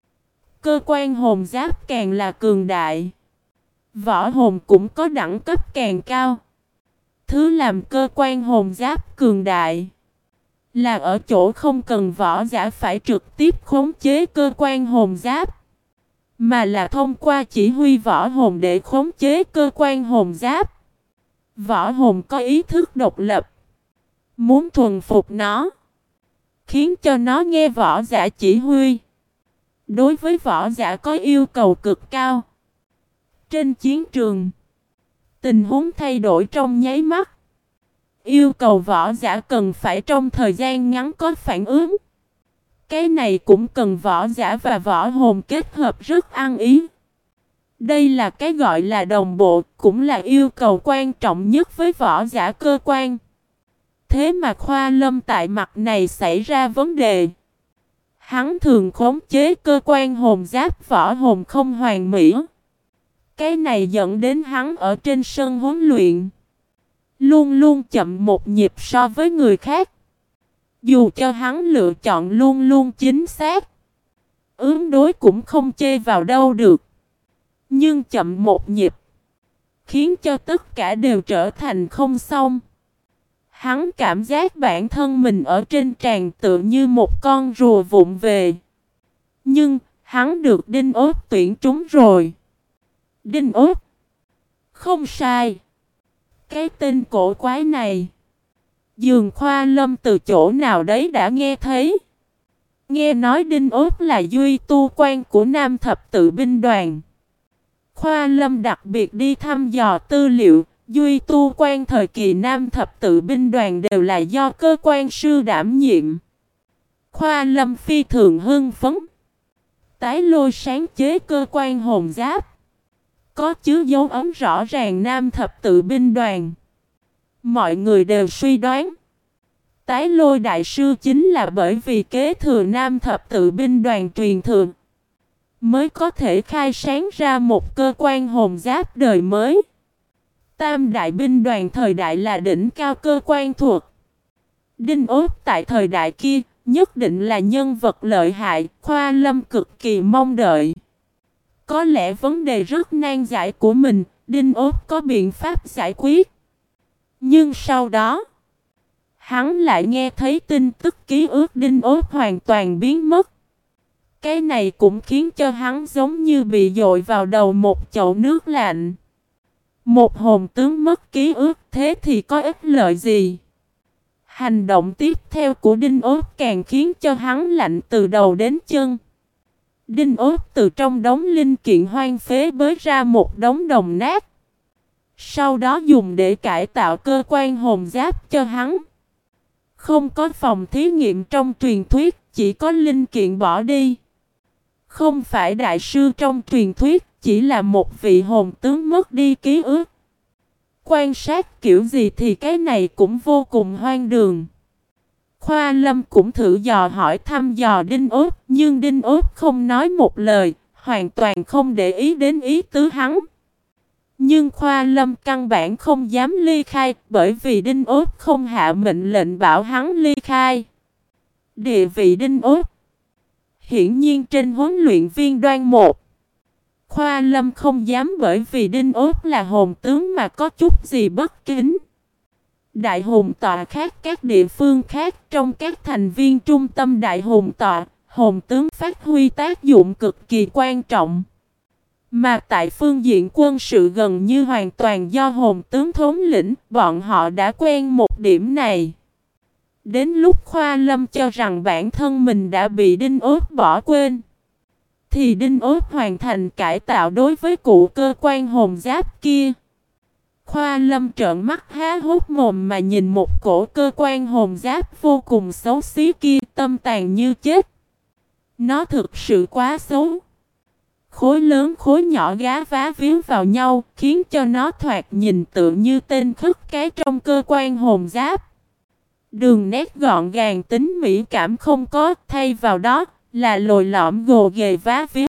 Cơ quan hồn giáp càng là cường đại, võ hồn cũng có đẳng cấp càng cao. Thứ làm cơ quan hồn giáp cường đại là ở chỗ không cần võ giả phải trực tiếp khống chế cơ quan hồn giáp, mà là thông qua chỉ huy võ hồn để khống chế cơ quan hồn giáp. Võ hồn có ý thức độc lập, muốn thuần phục nó, khiến cho nó nghe võ giả chỉ huy. Đối với võ giả có yêu cầu cực cao. Trên chiến trường, tình huống thay đổi trong nháy mắt. Yêu cầu võ giả cần phải trong thời gian ngắn có phản ứng. Cái này cũng cần võ giả và võ hồn kết hợp rất ăn ý. Đây là cái gọi là đồng bộ, cũng là yêu cầu quan trọng nhất với võ giả cơ quan. Thế mà Khoa Lâm tại mặt này xảy ra vấn đề. Hắn thường khống chế cơ quan hồn giáp võ hồn không hoàn mỹ. Cái này dẫn đến hắn ở trên sân huấn luyện luôn luôn chậm một nhịp so với người khác. Dù cho hắn lựa chọn luôn luôn chính xác, ứng đối cũng không chê vào đâu được. Nhưng chậm một nhịp khiến cho tất cả đều trở thành không xong. Hắn cảm giác bản thân mình ở trên tràn tựa như một con rùa vụng về. Nhưng hắn được Đinh Ốt tuyển trúng rồi. Đinh Ốt Không sai. Cái tên cổ quái này, Dường Khoa Lâm từ chỗ nào đấy đã nghe thấy. Nghe nói Đinh Ốt là duy tu quan của Nam Thập Tự binh đoàn. Khoa Lâm đặc biệt đi thăm dò tư liệu, duy tu quan thời kỳ Nam Thập Tự binh đoàn đều là do cơ quan sư đảm nhiệm. Khoa Lâm phi thường hưng phấn. Tái Lôi sáng chế cơ quan hồn giáp, có chứa dấu ấn rõ ràng Nam Thập Tự binh đoàn. Mọi người đều suy đoán Tái Lôi đại sư chính là bởi vì kế thừa Nam Thập Tự binh đoàn truyền thừa, mới có thể khai sáng ra một cơ quan hồn giáp đời mới. Tam đại binh đoàn thời đại là đỉnh cao cơ quan thuật. Đinh Ốt tại thời đại kia nhất định là nhân vật lợi hại, Khoa Lâm cực kỳ mong đợi. Có lẽ vấn đề rất nan giải của mình, Đinh Ốt có biện pháp giải quyết. Nhưng sau đó, hắn lại nghe thấy tin tức ký ức Đinh Ốt hoàn toàn biến mất. Cái này cũng khiến cho hắn giống như bị dội vào đầu một chậu nước lạnh. Một hồn tướng mất ký ức, thế thì có ích lợi gì? Hành động tiếp theo của Đinh Ốt càng khiến cho hắn lạnh từ đầu đến chân. Đinh Ốt từ trong đống linh kiện hoang phế bới ra một đống đồng nát, sau đó dùng để cải tạo cơ quan hồn giáp cho hắn. Không có phòng thí nghiệm trong truyền thuyết, chỉ có linh kiện bỏ đi. Không phải đại sư trong truyền thuyết, chỉ là một vị hồn tướng mất đi ký ức. Quan sát kiểu gì thì cái này cũng vô cùng hoang đường. Khoa Lâm cũng thử dò hỏi thăm dò Đinh Ốt, nhưng Đinh Ốt không nói một lời, hoàn toàn không để ý đến ý tứ hắn. Nhưng Khoa Lâm căn bản không dám ly khai, bởi vì Đinh Ốt không hạ mệnh lệnh bảo hắn ly khai. Địa vị Đinh Ốt hiển nhiên trên huấn luyện viên đoan một. Khoa Lâm không dám bởi vì Đinh Ốt là hồn tướng mà có chút gì bất kính. Đại hồn tọa khác các địa phương khác, trong các thành viên trung tâm đại hồn tọa, hồn tướng phát huy tác dụng cực kỳ quan trọng. Mà tại phương diện quân sự gần như hoàn toàn do hồn tướng thống lĩnh, bọn họ đã quen một điểm này. Đến lúc Khoa Lâm cho rằng bản thân mình đã bị Đinh Ốt bỏ quên, thì Đinh Ốt hoàn thành cải tạo đối với cụ cơ quan hồn giáp kia. Khoa Lâm trợn mắt há hốc mồm mà nhìn một cổ cơ quan hồn giáp vô cùng xấu xí kia, tâm tàn như chết. Nó thực sự quá xấu. Khối lớn khối nhỏ gá vá víu vào nhau, khiến cho nó thoạt nhìn tựa như tên khất cái trong cơ quan hồn giáp. Đường nét gọn gàng tính mỹ cảm không có, thay vào đó là lồi lõm gồ ghề vá víu.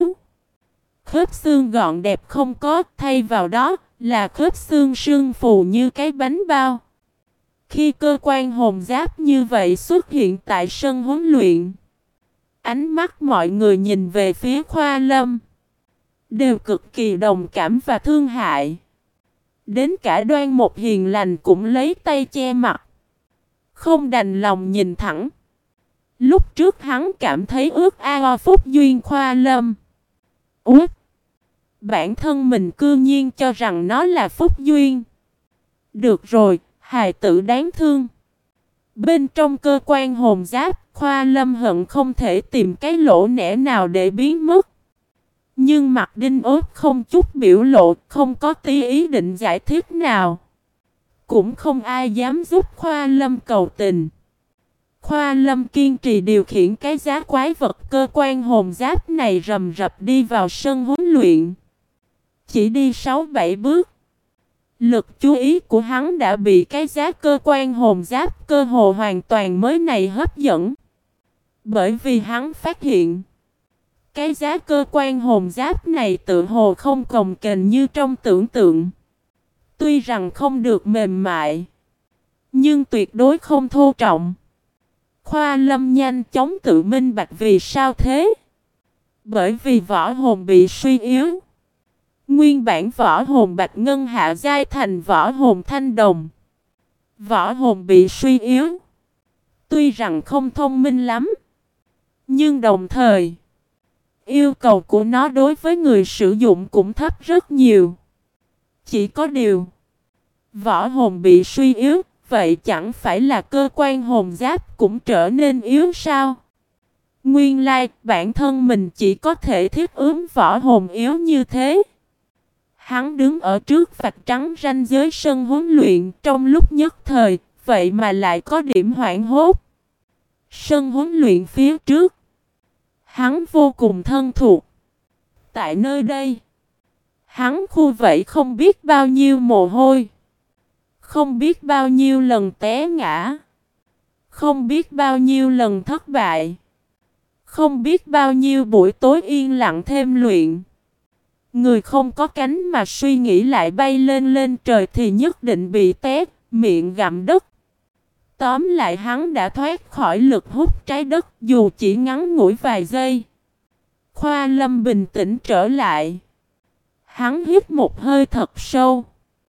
Khớp xương gọn đẹp không có, thay vào đó là khớp xương sưng phù như cái bánh bao. Khi cơ quan hồn giáp như vậy xuất hiện tại sân huấn luyện, ánh mắt mọi người nhìn về phía Khoa Lâm đều cực kỳ đồng cảm và thương hại. Đến cả Đoan một hiền lành cũng lấy tay che mặt, không đành lòng nhìn thẳng. Lúc trước hắn cảm thấy ước ao phúc duyên Khoa Lâm. Út! Bản thân mình cư nhiên cho rằng nó là phúc duyên. Được rồi, hài tử đáng thương. Bên trong cơ quan hồn giáp, Khoa Lâm hận không thể tìm cái lỗ nẻ nào để biến mất. Nhưng mặt Đinh Ốt không chút biểu lộ, không có tí ý định giải thích nào. Cũng không ai dám giúp Khoa Lâm cầu tình. Khoa Lâm kiên trì điều khiển cái giá quái vật cơ quan hồn giáp này rầm rập đi vào sân huấn luyện. Chỉ đi sáu bảy bước, lực chú ý của hắn đã bị cái giá cơ quan hồn giáp cơ hồ hoàn toàn mới này hấp dẫn. Bởi vì hắn phát hiện, cái giá cơ quan hồn giáp này tự hồ không cồng kềnh như trong tưởng tượng. Tuy rằng không được mềm mại, nhưng tuyệt đối không thô trọng. Khoa Lâm nhanh chóng tự minh bạch vì sao thế. Bởi vì võ hồn bị suy yếu. Nguyên bản võ hồn bạch ngân hạ giai thành võ hồn thanh đồng. Võ hồn bị suy yếu. Tuy rằng không thông minh lắm, nhưng đồng thời yêu cầu của nó đối với người sử dụng cũng thấp rất nhiều. Chỉ có điều, võ hồn bị suy yếu, vậy chẳng phải là cơ quan hồn giáp cũng trở nên yếu sao? Nguyên lai, bản thân mình chỉ có thể thiết ứng võ hồn yếu như thế. Hắn đứng ở trước vạch trắng ranh giới sân huấn luyện trong lúc nhất thời, vậy mà lại có điểm hoảng hốt. Sân huấn luyện phía trước, hắn vô cùng thân thuộc. Tại nơi đây, hắn khu vẫy không biết bao nhiêu mồ hôi, không biết bao nhiêu lần té ngã, không biết bao nhiêu lần thất bại, không biết bao nhiêu buổi tối yên lặng thêm luyện. Người không có cánh mà suy nghĩ lại bay lên lên trời thì nhất định bị té, miệng gặm đất. Tóm lại hắn đã thoát khỏi lực hút trái đất dù chỉ ngắn ngủi vài giây. Khoa Lâm bình tĩnh trở lại. Hắn hít một hơi thật sâu.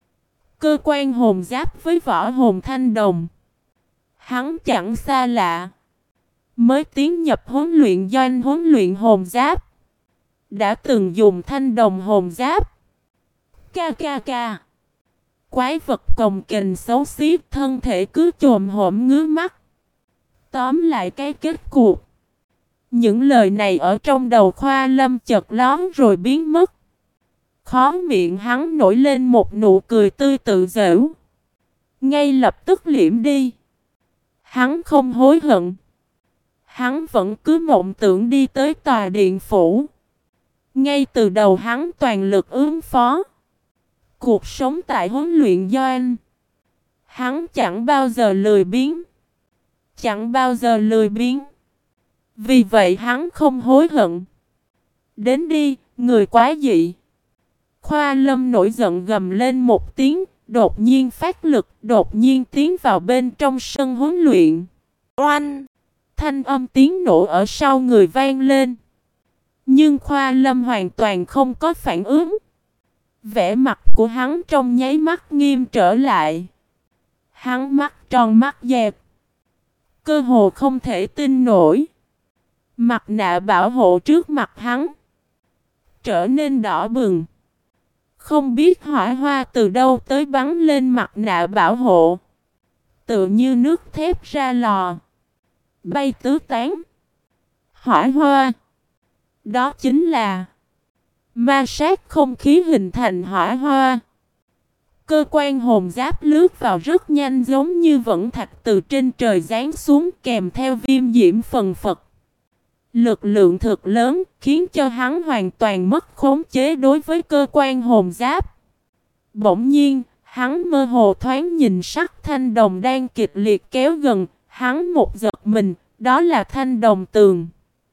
Cơ quan hồn giáp với võ hồn thanh đồng, hắn chẳng xa lạ. Mới tiến nhập huấn luyện doanh huấn luyện hồn giáp, đã từng dùng thanh đồng hồn giáp. Ca ca ca. Quái vật cồng kềnh xấu xí, thân thể cứ chồm hổm ngứa mắt. Tóm lại cái kết cuộc. Những lời này ở trong đầu Khoa Lâm chợt lóe rồi biến mất. Khóe miệng hắn nổi lên một nụ cười tươi tự giễu. Ngay lập tức liễm đi. Hắn không hối hận. Hắn vẫn cứ mộng tưởng đi tới tòa điện phủ. Ngay từ đầu hắn toàn lực ứng phó. Cuộc sống tại huấn luyện doanh, hắn chẳng bao giờ lười biếng. Chẳng bao giờ lười biếng. Vì vậy hắn không hối hận. Đến đi, người quá dị. Khoa Lâm nổi giận gầm lên một tiếng, đột nhiên phát lực, đột nhiên tiến vào bên trong sân huấn luyện. Oanh! Thanh âm tiếng nổ ở sau người vang lên. Nhưng Khoa Lâm hoàn toàn không có phản ứng. Vẻ mặt của hắn trong nháy mắt nghiêm trở lại. Hắn mắt tròn mắt dẹt. Cơ hồ không thể tin nổi. Mặt nạ bảo hộ trước mặt hắn trở nên đỏ bừng. Không biết hỏa hoa từ đâu tới bắn lên mặt nạ bảo hộ. Tựa như nước thép ra lò, bay tứ tán. Hỏa hoa, đó chính là ma sát không khí hình thành hỏa hoa. Cơ quan hồn giáp lướt vào rất nhanh, giống như vẫn thạch từ trên trời giáng xuống, kèm theo viêm diễm phần phật. Lực lượng thực lớn khiến cho hắn hoàn toàn mất khống chế đối với cơ quan hồn giáp. Bỗng nhiên, hắn mơ hồ thoáng nhìn sắc thanh đồng đang kịch liệt kéo gần. Hắn một giật mình, đó là thanh đồng tường.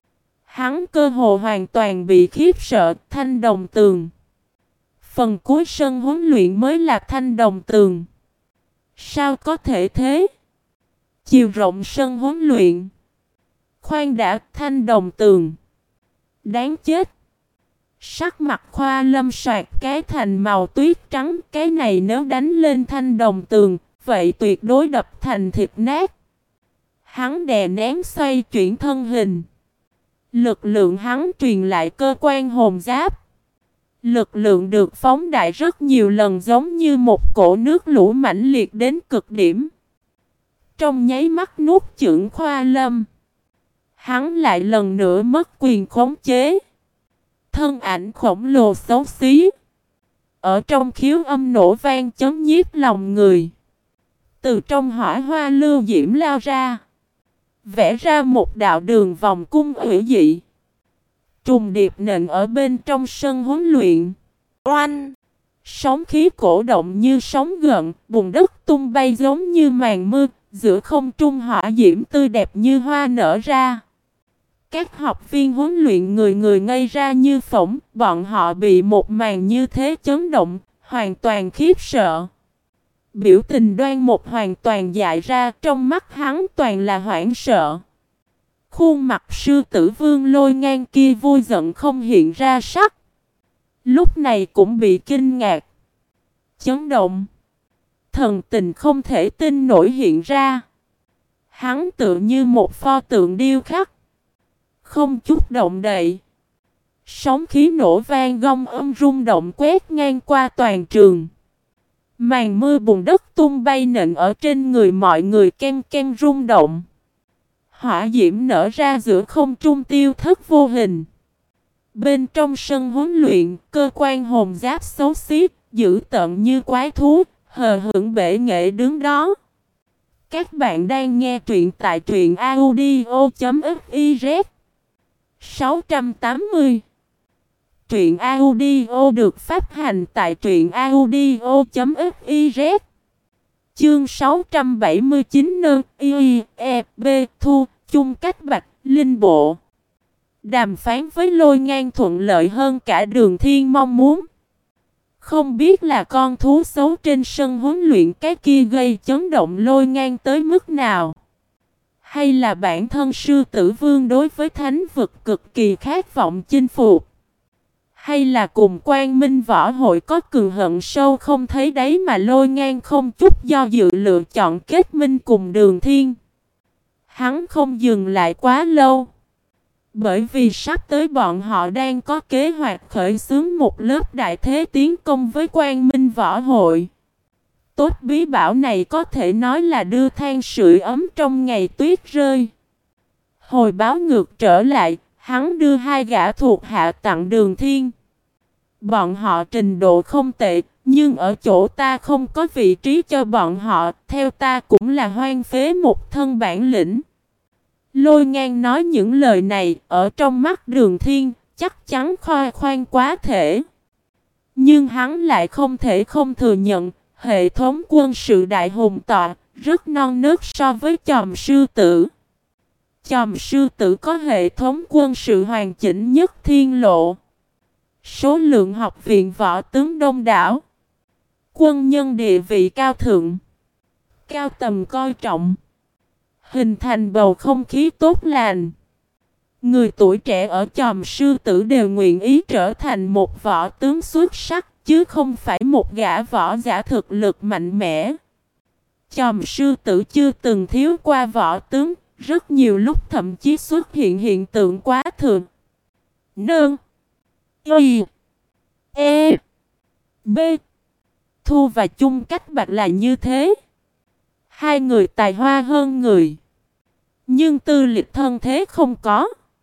Hắn cơ hồ hoàn toàn bị khiếp sợ. Thanh đồng tường. Phần cuối sân huấn luyện mới là thanh đồng tường. Sao có thể thế? Chiều rộng sân huấn luyện. Khoan đã, thanh đồng tường. Đáng chết. Sắc mặt Khoa Lâm soạt cái thành màu tuyết trắng. Cái này nếu đánh lên thanh đồng tường, vậy tuyệt đối đập thành thịt nát. Hắn đè nén xoay chuyển thân hình. Lực lượng hắn truyền lại cơ quan hồn giáp. Lực lượng được phóng đại rất nhiều lần, giống như một cỗ nước lũ mãnh liệt đến cực điểm. Trong nháy mắt nuốt chửng Khoa Lâm, hắn lại lần nữa mất quyền khống chế. Thân ảnh khổng lồ xấu xí ở trong khiếu âm nổ vang chấn nhiếp lòng người. Từ trong hỏa hoa lưu diễm lao ra, vẽ ra một đạo đường vòng cung ủy dị, trùng điệp nện ở bên trong sân huấn luyện. Oanh! Sóng khí cổ động như sóng gợn, bùn đất tung bay giống như màn mưa, giữa không trung hỏa diễm tươi đẹp như hoa nở ra. Các học viên huấn luyện người người ngây ra như phỗng, bọn họ bị một màn như thế chấn động, hoàn toàn khiếp sợ. Biểu tình Đoan Một hoàn toàn dại ra, trong mắt hắn toàn là hoảng sợ. Khuôn mặt sư tử Vương Lôi Ngang kia vui giận không hiện ra sắc. Lúc này cũng bị kinh ngạc, chấn động, thần tình không thể tin nổi hiện ra. Hắn tựa như một pho tượng điêu khắc, không chút động đậy, Sóng khí nổ vang gong âm rung động quét ngang qua toàn trường. Màn mưa bùn đất tung bay nện ở trên người mọi người ken ken rung động. Hỏa diễm nở ra giữa không trung tiêu thất vô hình. Bên trong sân huấn luyện, cơ quan hồn giáp xấu xí, dữ tợn như quái thú, hờ hững bể nghệ đứng đó. Các bạn đang nghe truyện tại truyện audio.fiz sáu trăm tám mươi. Truyện audio được phát hành tại truyện audio.fiz. Chương sáu trăm bảy mươi chín nơ y e b thu chung cách bạch linh bộ. Đàm phán với Lôi Ngang thuận lợi hơn cả Đường Thiên mong muốn. Không biết là con thú xấu trên sân huấn luyện cái kia gây chấn động Lôi Ngang tới mức nào. Hay là bản thân sư tử vương đối với thánh vực cực kỳ khát vọng chinh phục. Hay là cùng Quang Minh Võ Hội có cường hận sâu không thấy đấy mà Lôi Ngang không chút do dự lựa chọn kết minh cùng Đường Thiên. Hắn không dừng lại quá lâu. Bởi vì sắp tới bọn họ đang có kế hoạch khởi xướng một lớp đại thế tiến công với Quang Minh Võ Hội. Tốt bí bảo này có thể nói là đưa than sưởi ấm trong ngày tuyết rơi. Hồi báo ngược trở lại, hắn đưa hai gã thuộc hạ tặng Đường Thiên. Bọn họ trình độ không tệ, nhưng ở chỗ ta không có vị trí cho bọn họ, theo ta cũng là hoang phế một thân bản lĩnh. Lôi Ngang nói những lời này, ở trong mắt Đường Thiên, chắc chắn khoe khoang quá thể. Nhưng hắn lại không thể không thừa nhận, hệ thống quân sự đại hùng tọa, rất non nớt so với chòm sư tử. Chòm sư tử có hệ thống quân sự hoàn chỉnh nhất thiên lộ. Số lượng học viện võ tướng đông đảo. Quân nhân địa vị cao thượng. Cao tầm coi trọng. Hình thành bầu không khí tốt lành. Người tuổi trẻ ở chòm sư tử đều nguyện ý trở thành một võ tướng xuất sắc, chứ không phải một gã võ giả thực lực mạnh mẽ. Chòm sư tử chưa từng thiếu qua võ tướng, rất nhiều lúc thậm chí xuất hiện hiện tượng quá thường. Nương Y E B Thu và chung cách bạch là như thế. Hai người tài hoa hơn người, nhưng tư lịch thân thế không có.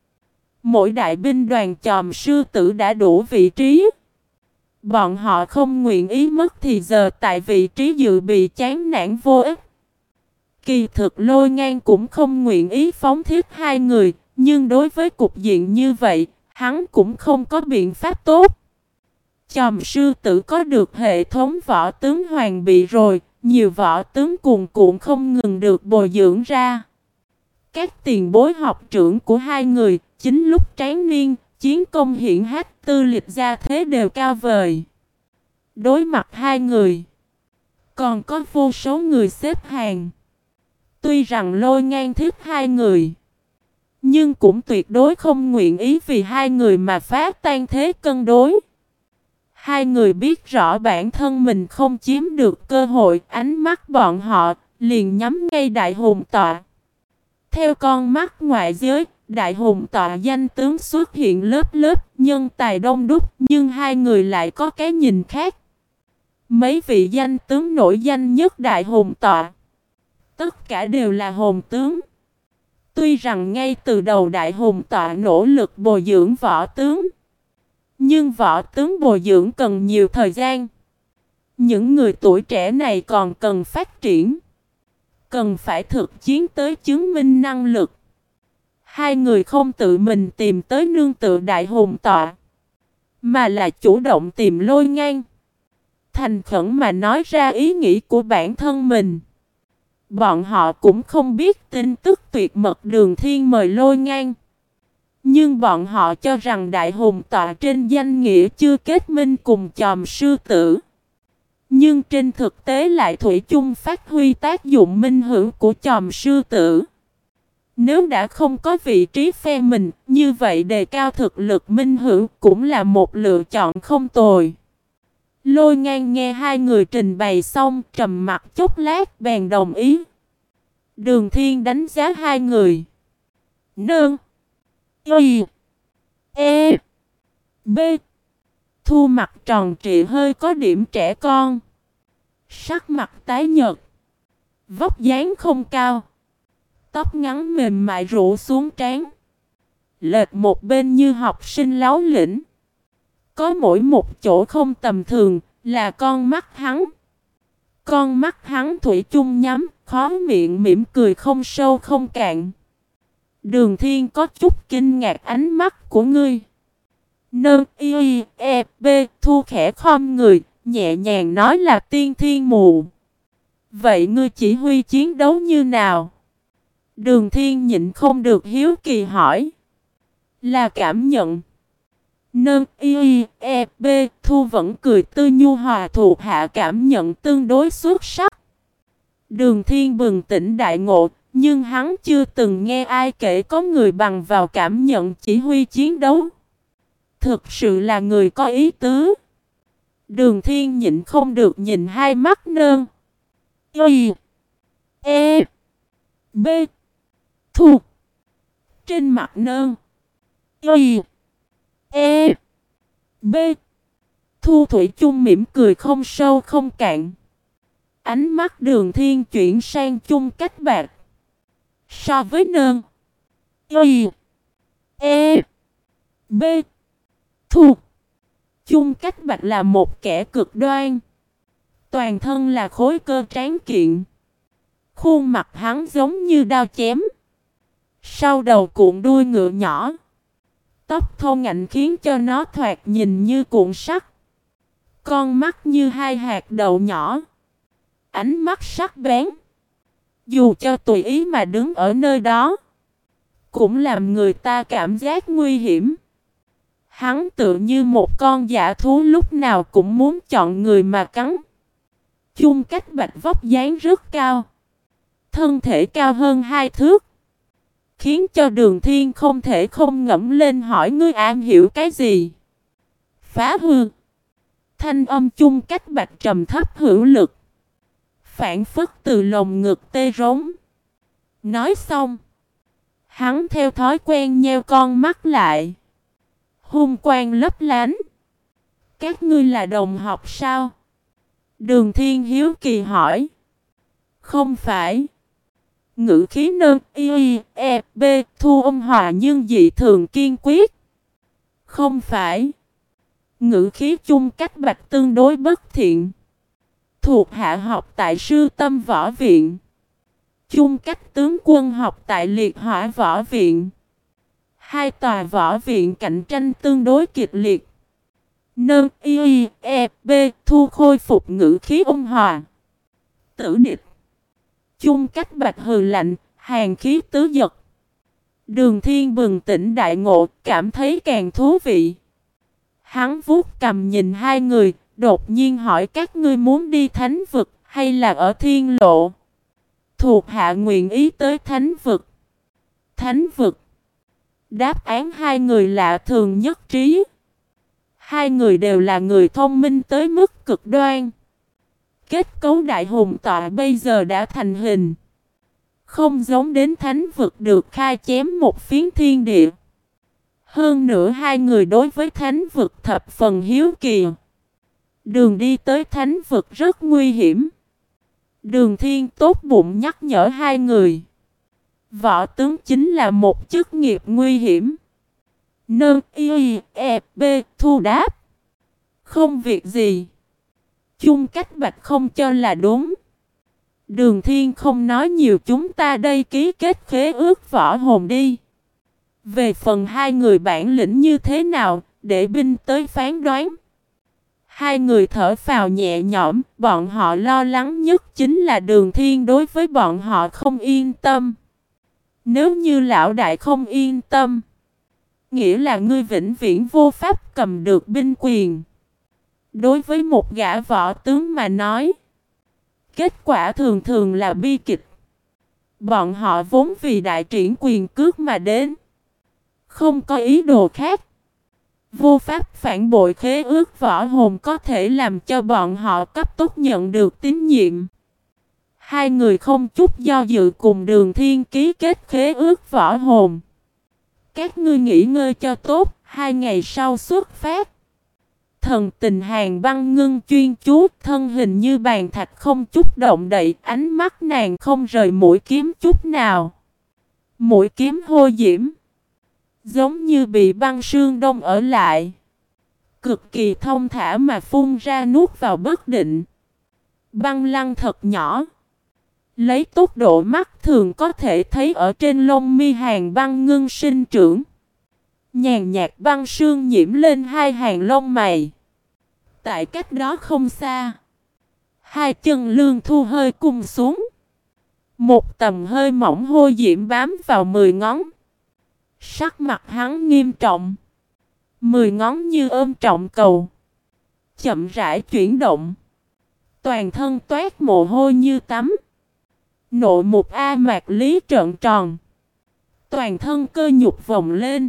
Mỗi đại binh đoàn chòm sư tử đã đủ vị trí. Bọn họ không nguyện ý mất thì giờ tại vị trí dự bị chán nản vô ích. Kỳ thực Lôi Ngang cũng không nguyện ý phóng thiết hai người, nhưng đối với cục diện như vậy, hắn cũng không có biện pháp tốt. Chòm sư tử có được hệ thống võ tướng hoàn bị rồi, nhiều võ tướng cuồn cuộn không ngừng được bồi dưỡng ra. Các tiền bối học trưởng của hai người, chính lúc tráng niên, chiến công hiển hách, tư lịch gia thế đều cao vời. Đối mặt hai người, còn có vô số người xếp hàng. Tuy rằng Lôi Ngang thích hai người, nhưng cũng tuyệt đối không nguyện ý vì hai người mà phá tan thế cân đối. Hai người biết rõ bản thân mình không chiếm được cơ hội, ánh mắt bọn họ liền nhắm ngay đại hùng tọa. Theo con mắt ngoại giới, đại hùng tọa danh tướng xuất hiện lớp lớp, nhân tài đông đúc, nhưng hai người lại có cái nhìn khác. Mấy vị danh tướng nổi danh nhất đại hùng tọa, tất cả đều là hồn tướng. Tuy rằng ngay từ đầu đại hùng tọa nỗ lực bồi dưỡng võ tướng, nhưng võ tướng bồi dưỡng cần nhiều thời gian. Những người tuổi trẻ này còn cần phát triển, cần phải thực chiến tới chứng minh năng lực. Hai người không tự mình tìm tới nương tựa đại hùng tọa, mà là chủ động tìm Lôi Ngang, thành khẩn mà nói ra ý nghĩ của bản thân mình. Bọn họ cũng không biết tin tức tuyệt mật Đường Thiên mời Lôi Ngang, nhưng bọn họ cho rằng đại hùng tọa trên danh nghĩa chưa kết minh cùng chòm sư tử, nhưng trên thực tế lại thủy chung phát huy tác dụng minh hữu của chòm sư tử. Nếu đã không có vị trí phe mình, như vậy đề cao thực lực minh hữu cũng là một lựa chọn không tồi. Lôi Ngang nghe hai người trình bày xong, trầm mặt chốc lát bèn đồng ý. Đường Thiên đánh giá hai người. Nương Y E B. Thu mặt tròn trịa hơi có điểm trẻ con. Sắc mặt tái nhợt. Vóc dáng không cao. Tóc ngắn mềm mại rủ xuống trán. Lệch một bên như học sinh láu lĩnh. Có mỗi một chỗ không tầm thường là con mắt hắn. Con mắt hắn thủy chung nhắm, khó miệng mỉm cười không sâu không cạn. Đường Thiên có chút kinh ngạc ánh mắt của ngươi. Nơ y e b Thu khẽ khom người, nhẹ nhàng nói là tiên thiên mù. Vậy ngươi chỉ huy chiến đấu như nào? Đường Thiên nhịn không được hiếu kỳ hỏi. Là cảm nhận. Nơ y e b Thu vẫn cười tươi nhu hòa, thuộc hạ cảm nhận tương đối xuất sắc. Đường Thiên bừng tỉnh đại ngộ, nhưng hắn chưa từng nghe ai kể có người bằng vào cảm nhận chỉ huy chiến đấu. Thực sự là người có ý tứ. Đường Thiên nhịn không được nhìn hai mắt Nơ Y E B Thu. Trên mặt Nơ Y E B Thu thủy chung mỉm cười không sâu không cạn. Ánh mắt Đường Thiên chuyển sang chung cách bạc. So với Nơ Y E B Thu, chung cách bạc là một kẻ cực đoan. Toàn thân là khối cơ tráng kiện. Khuôn mặt hắn giống như đao chém. Sau đầu cuộn đuôi ngựa nhỏ. Tóc thô ngạnh khiến cho nó thoạt nhìn như cuộn sắt. Con mắt như hai hạt đậu nhỏ. Ánh mắt sắc bén. Dù cho tùy ý mà đứng ở nơi đó, cũng làm người ta cảm giác nguy hiểm. Hắn tự như một con dã thú lúc nào cũng muốn chọn người mà cắn. Chung cách bạch vóc dáng rất cao. Thân thể cao hơn hai thước. Khiến cho Đường Thiên không thể không ngẫm lên hỏi ngươi am hiểu cái gì. Phá hư. Thanh âm chung cách bạch trầm thấp hữu lực. Phản phất từ lồng ngực tê rống. Nói xong, hắn theo thói quen nheo con mắt lại. Hung quang lấp lánh. Các ngươi là đồng học sao? Đường Thiên hiếu kỳ hỏi. Không phải. Ngữ khí Nơ Y E B Thu ôn hòa nhưng dị thường kiên quyết. Không phải. Ngữ khí chung cách bạch tương đối bất thiện. Thuộc hạ học tại Sư Tâm Võ Viện. Chung cách tướng quân học tại Liệt Hỏa Võ Viện. Hai tòa võ viện cạnh tranh tương đối kịch liệt. Nơ Y E B Thu khôi phục ngữ khí ôn hòa. Tử địch. Chung cách bạch hừ lạnh, hàn khí tứ giật. Đường Thiên bừng tỉnh đại ngộ, cảm thấy càng thú vị. Hắn vuốt cầm nhìn hai người, đột nhiên hỏi các ngươi muốn đi thánh vực hay là ở thiên lộ. Thuộc hạ nguyện ý tới thánh vực. Thánh vực. Đáp án hai người lạ thường nhất trí. Hai người đều là người thông minh tới mức cực đoan. Kết cấu đại hùng tọa bây giờ đã thành hình. Không giống đến thánh vực được khai chém một phiến thiên địa. Hơn nữa hai người đối với thánh vực thập phần hiếu kỳ. Đường đi tới thánh vực rất nguy hiểm. Đường Thiên tốt bụng nhắc nhở hai người. Võ tướng chính là một chức nghiệp nguy hiểm. Nơ Y E B Thu đáp. Không việc gì. Chung cách bạch không cho là đúng. Đường Thiên không nói nhiều, chúng ta đây ký kết khế ước võ hồn đi. Về phần hai người bản lĩnh như thế nào, để binh tới phán đoán. Hai người thở phào nhẹ nhõm, bọn họ lo lắng nhất chính là Đường Thiên đối với bọn họ không yên tâm. Nếu như lão đại không yên tâm, nghĩa là ngươi vĩnh viễn vô pháp cầm được binh quyền. Đối với một gã võ tướng mà nói, kết quả thường thường là bi kịch. Bọn họ vốn vì đại triển quyền cước mà đến, không có ý đồ khác. Vô pháp phản bội khế ước võ hồn có thể làm cho bọn họ cấp tốc nhận được tín nhiệm. Hai người không chút do dự cùng Đường Thiên ký kết khế ước võ hồn. Các ngươi nghỉ ngơi cho tốt, Hai ngày sau xuất phát, thần tình Hàn Băng Ngưng chuyên chú, thân hình như bàn thạch không chút động đậy, ánh mắt nàng không rời mũi kiếm chút nào. Mũi kiếm hôi diễm, giống như bị băng sương đông ở lại, cực kỳ thông thả mà phun ra nuốt vào bất định. Băng lăng thật nhỏ, lấy tốc độ mắt thường có thể thấy ở trên lông mi Hàn Băng Ngưng sinh trưởng. Nhàn nhạt băng sương nhiễm lên hai hàng lông mày. Tại cách đó không xa, hai chân Lương Thu hơi cung xuống. Một tầm hơi mỏng hôi diễm bám vào mười ngón. Sắc mặt hắn nghiêm trọng. Mười ngón như ôm trọng cầu, chậm rãi chuyển động. Toàn thân toát mồ hôi như tắm. Nộ một A Mạc Lý trợn tròn. Toàn thân cơ nhục vòng lên,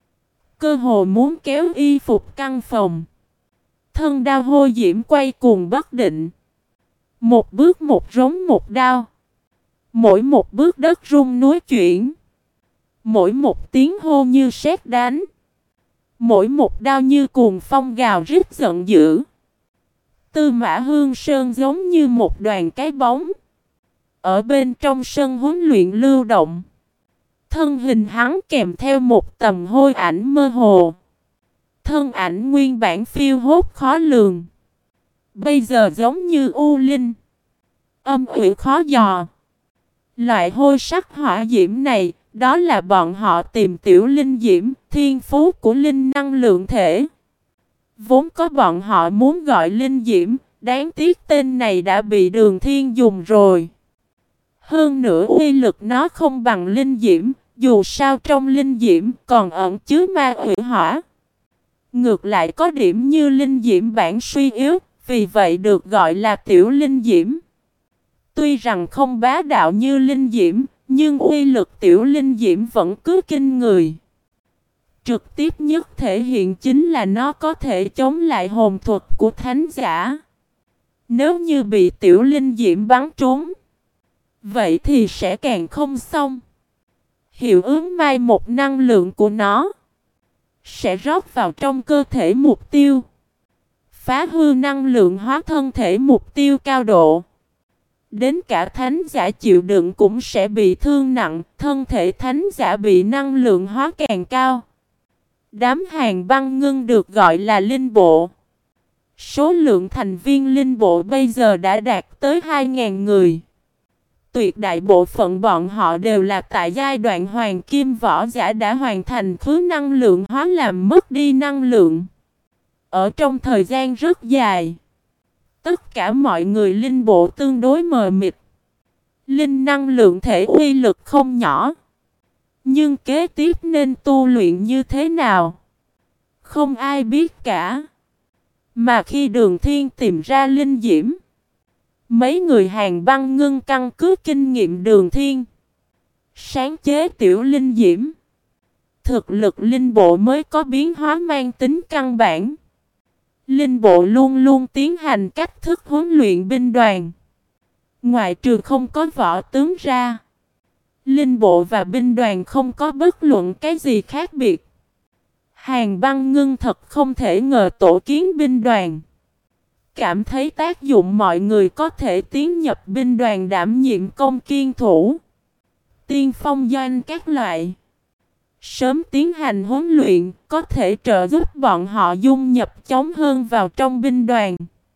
cơ hồ muốn kéo y phục căn phòng. Thân đao hôi diễm quay cuồng bất định. Một bước một rống một đao. Mỗi một bước đất rung núi chuyển. Mỗi một tiếng hô như sét đánh. Mỗi một đao như cuồng phong gào rít giận dữ. Tư Mã Hương Sơn giống như một đoàn cái bóng ở bên trong sân huấn luyện lưu động. Thân hình hắn kèm theo một tầm hôi ảnh mơ hồ. Thân ảnh nguyên bản phiêu hốt khó lường, bây giờ giống như u linh, âm ủy khó dò. Loại hôi sắc hỏa diễm này, đó là bọn họ tìm tiểu linh diễm, thiên phú của linh năng lượng thể. Vốn có bọn họ muốn gọi linh diễm, đáng tiếc tên này đã bị Đường Thiên dùng rồi. Hơn nữa uy lực nó không bằng linh diễm, dù sao trong linh diễm còn ẩn chứa ma ủy hỏa. Ngược lại có điểm như linh diễm bản suy yếu, vì vậy được gọi là tiểu linh diễm. Tuy rằng không bá đạo như linh diễm, nhưng uy lực tiểu linh diễm vẫn cứ kinh người. Trực tiếp nhất thể hiện chính là nó có thể chống lại hồn thuật của thánh giả. Nếu như bị tiểu linh diễm bắn trúng, vậy thì sẽ càng không xong. Hiệu ứng mai một năng lượng của nó sẽ rót vào trong cơ thể mục tiêu, phá hư năng lượng hóa thân thể mục tiêu cao độ. Đến cả thánh giả chịu đựng cũng sẽ bị thương nặng, thân thể thánh giả bị năng lượng hóa càng cao. Đám Hàn Băng Ngưng được gọi là linh bộ. Số lượng thành viên linh bộ bây giờ đã đạt tới hai nghìn người. Tuyệt đại bộ phận bọn họ đều là tại giai đoạn hoàng kim võ giả đã hoàn thành khứ năng lượng hóa làm mất đi năng lượng. Ở trong thời gian rất dài, tất cả mọi người linh bộ tương đối mờ mịt. Linh năng lượng thể uy lực không nhỏ, nhưng kế tiếp nên tu luyện như thế nào, không ai biết cả. Mà khi Đường Thiên tìm ra linh diễm, mấy người Hàn Băng Ngưng căn cứ kinh nghiệm Đường Thiên sáng chế tiểu linh diễm. Thực lực linh bộ mới có biến hóa mang tính căn bản. Linh bộ luôn luôn tiến hành cách thức huấn luyện binh đoàn. Ngoại trừ không có võ tướng ra, linh bộ và binh đoàn không có bất luận cái gì khác biệt. Hàn Băng Ngưng thật không thể ngờ tổ kiến binh đoàn. Cảm thấy tác dụng mọi người có thể tiến nhập binh đoàn đảm nhiệm công kiên thủ, tiên phong doanh các loại. Sớm tiến hành huấn luyện có thể trợ giúp bọn họ dung nhập chóng hơn vào trong binh đoàn.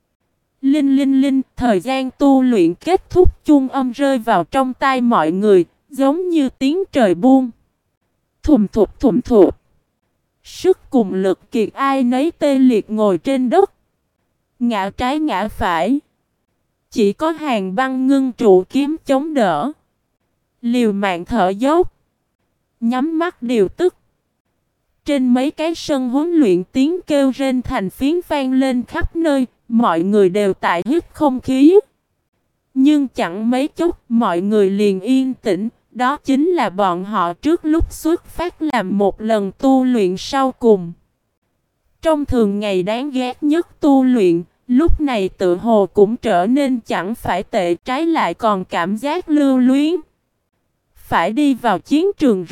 Linh linh linh, thời gian tu luyện kết thúc, chuông âm rơi vào trong tai mọi người, giống như tiếng trời buông. Thùm thụp thùm thụp. Sức cùng lực kiệt ai nấy tê liệt ngồi trên đất, ngã trái ngã phải. Chỉ có Hàn Băng Ngưng trụ kiếm chống đỡ, liều mạng thở dốc, nhắm mắt điều tức. Trên mấy cái sân huấn luyện tiếng kêu rên thành phiến vang lên khắp nơi, mọi người đều tại hít không khí. Nhưng chẳng mấy chốc mọi người liền yên tĩnh, đó chính là bọn họ trước lúc xuất phát làm một lần tu luyện sau cùng. Trong thường ngày đáng ghét nhất tu luyện, lúc này tự hồ cũng trở nên chẳng phải tệ, trái lại còn cảm giác lưu luyến. Phải đi vào chiến trường rồi,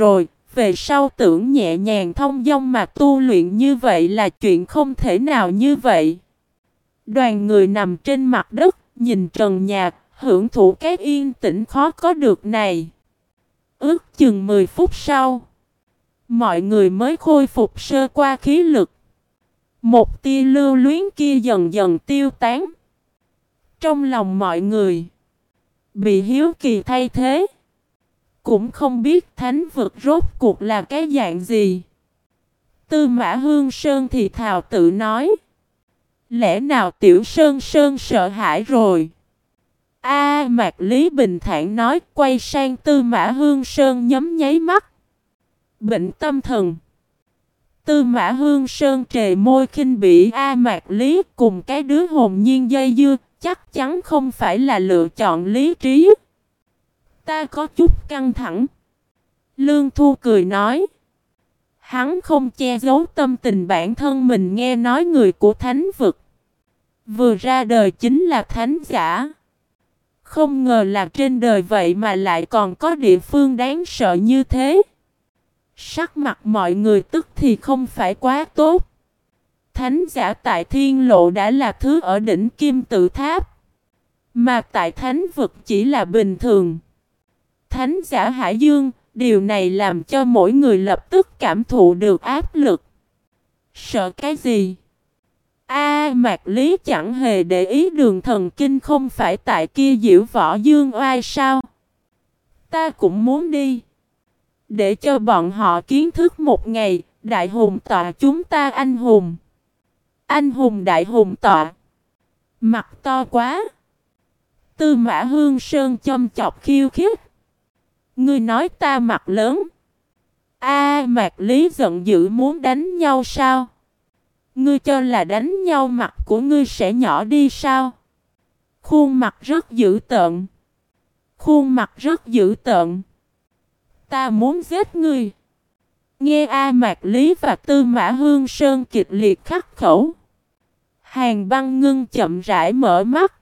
về sau tưởng nhẹ nhàng thông dong mà tu luyện như vậy là chuyện không thể nào như vậy. Đoàn người nằm trên mặt đất, nhìn trần nhà, hưởng thụ cái yên tĩnh khó có được này. Ước chừng mười phút sau, mọi người mới khôi phục sơ qua khí lực. Một tia lưu luyến kia dần dần tiêu tán. Trong lòng mọi người bị hiếu kỳ thay thế. Cũng không biết thánh vực rốt cuộc là cái dạng gì. Tư Mã Hương Sơn thì thào tự nói. Lẽ nào Tiểu Sơn Sơn sợ hãi rồi? A Mạc Lý bình thản nói, quay sang Tư Mã Hương Sơn nhấm nháy mắt. Bệnh tâm thần. Tư Mã Hương Sơn trề môi khinh bỉ A Mạc Lý cùng cái đứa hồn nhiên dây dưa, chắc chắn không phải là lựa chọn lý trí. Ta có chút căng thẳng. Lương Thu cười nói. Hắn không che giấu tâm tình bản thân mình, nghe nói người của thánh vực vừa ra đời chính là thánh giả. Không ngờ là trên đời vậy mà lại còn có địa phương đáng sợ như thế. Sắc mặt mọi người tức thì không phải quá tốt. Thánh giả tại thiên lộ đã là thứ ở đỉnh kim tự tháp, mà tại thánh vực chỉ là bình thường. Thánh giả Hải Dương, điều này làm cho mỗi người lập tức cảm thụ được áp lực. Sợ cái gì? A Mạc Lý chẳng hề để ý Đường Thần Kinh không phải tại kia diễu võ dương oai sao? Ta cũng muốn đi. Để cho bọn họ kiến thức một ngày, đại hùng tọa chúng ta anh hùng. Anh hùng đại hùng tọa. Mặt to quá. Tư Mã Hương Sơn châm chọc khiêu khích. Ngươi nói ta mặt lớn. A Mạc Lý giận dữ muốn đánh nhau sao? Ngươi cho là đánh nhau mặt của ngươi sẽ nhỏ đi sao? Khuôn mặt rất dữ tợn. Khuôn mặt rất dữ tợn. Ta muốn giết ngươi. Nghe A Mạc Lý và Tư Mã Hương Sơn kịch liệt khắc khẩu. Hàn Băng Ngưng chậm rãi mở mắt.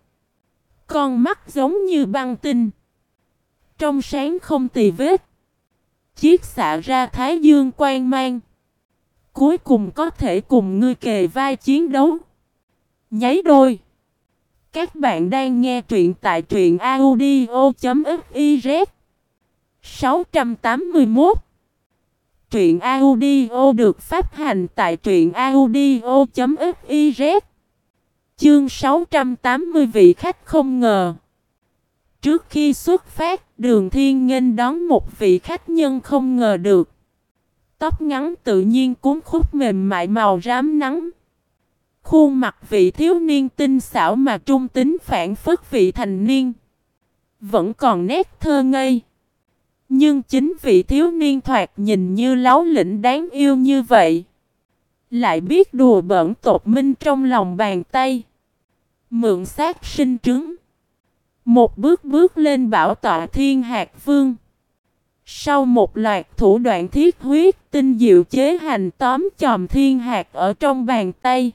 Con mắt giống như băng tinh. Trong sáng không tì vết. Chiết xạ ra thái dương quang mang. Cuối cùng có thể cùng ngươi kề vai chiến đấu. Nháy đôi. Các bạn đang nghe truyện tại truyện audio chấm fiz. sáu trăm tám mươi mốt. Truyện audio được phát hành tại truyện audio chấm fiz. Chương sáu trăm tám mươi vị khách không ngờ. Trước khi xuất phát, Đường Thiên nghênh đón một vị khách nhân không ngờ được. Tóc ngắn tự nhiên cuốn khúc mềm mại màu rám nắng. Khuôn mặt vị thiếu niên tinh xảo mà trung tính phản phất vị thành niên. Vẫn còn nét thơ ngây. Nhưng chính vị thiếu niên thoạt nhìn như láu lĩnh đáng yêu như vậy. Lại biết đùa bỡn tột minh trong lòng bàn tay. Mượn xác sinh trứng. Một bước bước lên bảo tọa Thiên Hạc Vương. Sau một loạt thủ đoạn thiết huyết, tinh diệu chế hành tóm chòm thiên hạt ở trong bàn tay.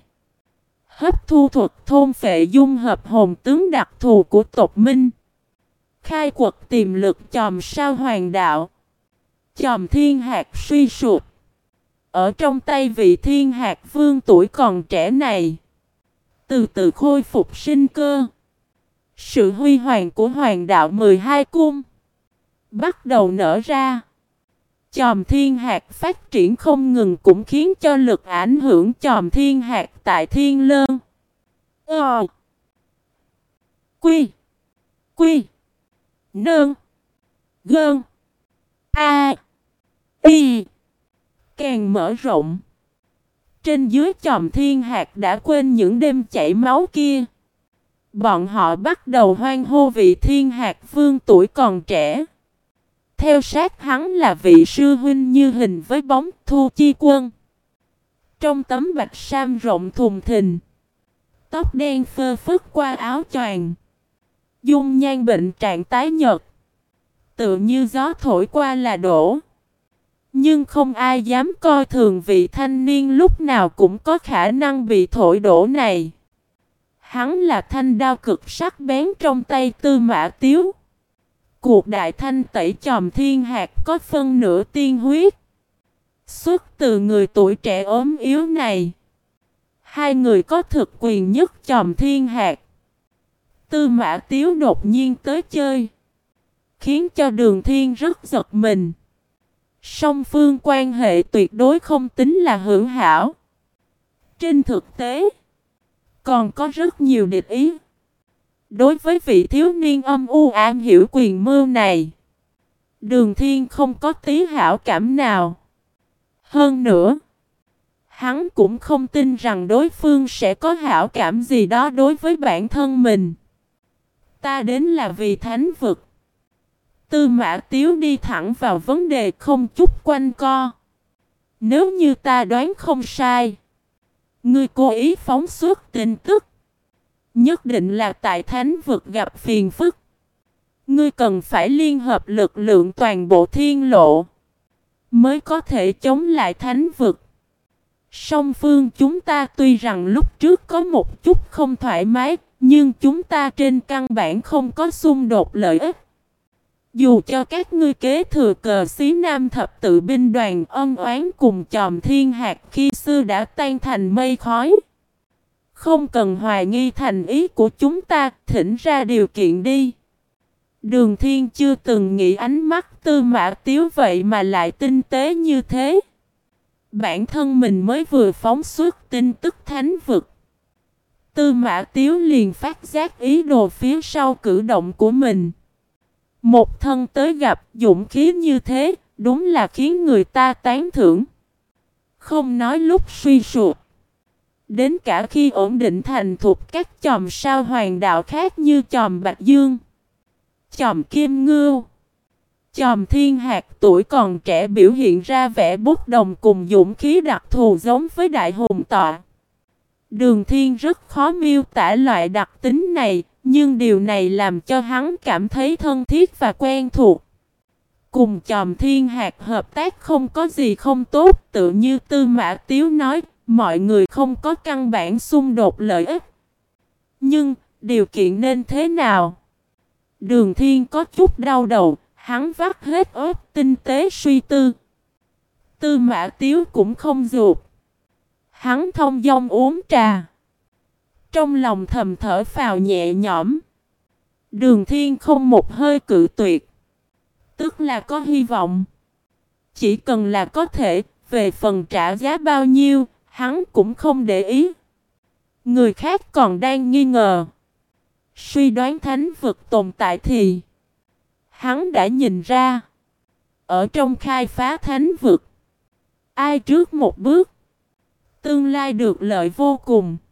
Hấp thu thuật thôn phệ dung hợp hồn tướng đặc thù của tộc Minh. Khai quật tiềm lực chòm sao hoàng đạo. Chòm thiên hạt suy sụp. Ở trong tay vị Thiên Hạc Vương tuổi còn trẻ này. Từ từ khôi phục sinh cơ. Sự huy hoàng của hoàng đạo mười hai cung bắt đầu nở ra. Chòm thiên hạt phát triển không ngừng cũng khiến cho lực ảnh hưởng chòm thiên hạt tại Thiên Lân. Ờ. Quy. Quy. Nơn. Gơn. A. Y. Càng mở rộng. Trên dưới chòm thiên hạt đã quên những đêm chảy máu kia. Bọn họ bắt đầu hoan hô vị Thiên Hạc Vương tuổi còn trẻ. Theo sát hắn là vị sư huynh như hình với bóng Thu Chi Quân. Trong tấm bạch sam rộng thùng thình. Tóc đen phơ phất qua áo choàng. Dung nhan bệnh trạng tái nhợt. Tự như gió thổi qua là đổ. Nhưng không ai dám coi thường vị thanh niên lúc nào cũng có khả năng bị thổi đổ này. Hắn là thanh đao cực sắc bén trong tay Tư Mã Tiếu. Cuộc đại thanh tẩy chòm thiên hạt có phân nửa tiên huyết. Xuất từ người tuổi trẻ ốm yếu này. Hai người có thực quyền nhất chòm thiên hạt. Tư Mã Tiếu đột nhiên tới chơi, khiến cho Đường Thiên rất giật mình. Song phương quan hệ tuyệt đối không tính là hữu hảo. Trên thực tế, còn có rất nhiều địch ý. Đối với vị thiếu niên âm u am hiểu quyền mưu này, Đường Thiên không có tí hảo cảm nào. Hơn nữa, hắn cũng không tin rằng đối phương sẽ có hảo cảm gì đó đối với bản thân mình. Ta đến là vì thánh vực. Tư Mã Tiếu đi thẳng vào vấn đề, không chút quanh co. Nếu như ta đoán không sai, ngươi cố ý phóng xuất tin tức, nhất định là tại thánh vực gặp phiền phức. Ngươi cần phải liên hợp lực lượng toàn bộ thiên lộ, mới có thể chống lại thánh vực. Song phương chúng ta tuy rằng lúc trước có một chút không thoải mái, nhưng chúng ta trên căn bản không có xung đột lợi ích. Dù cho các ngươi kế thừa cờ xí Nam thập tự binh đoàn, ân oán cùng chòm thiên hạt khi xưa đã tan thành mây khói. Không cần hoài nghi thành ý của chúng ta, thỉnh ra điều kiện đi. Đường Thiên chưa từng nghĩ ánh mắt Tư Mã Tiếu vậy mà lại tinh tế như thế. Bản thân mình mới vừa phóng xuất tin tức thánh vực, Tư Mã Tiếu liền phát giác ý đồ phía sau cử động của mình. Một thân tới gặp, dũng khí như thế, đúng là khiến người ta tán thưởng. Không nói lúc suy sụp, đến cả khi ổn định thành thục các chòm sao hoàng đạo khác như chòm Bạch Dương, chòm Kim Ngưu, chòm Thiên Hạt tuổi còn trẻ biểu hiện ra vẻ bốc đồng cùng dũng khí đặc thù giống với Đại Hùng Tọa. Đường Thiên rất khó miêu tả loại đặc tính này, nhưng điều này làm cho hắn cảm thấy thân thiết và quen thuộc. Cùng chòm Thiên Hạt hợp tác không có gì không tốt, tự như Tư Mã Tiếu nói, mọi người không có căn bản xung đột lợi ích. Nhưng, điều kiện nên thế nào? Đường Thiên có chút đau đầu, hắn vắt hết óc tinh tế suy tư. Tư Mã Tiếu cũng không ruột. Hắn thông dong uống trà, trong lòng thầm thở phào nhẹ nhõm. Đường Thiên không một hơi cự tuyệt, tức là có hy vọng. Chỉ cần là có thể, về phần trả giá bao nhiêu, hắn cũng không để ý. Người khác còn đang nghi ngờ, suy đoán thánh vực tồn tại thì hắn đã nhìn ra. Ở trong khai phá thánh vực, ai trước một bước, tương lai được lợi vô cùng.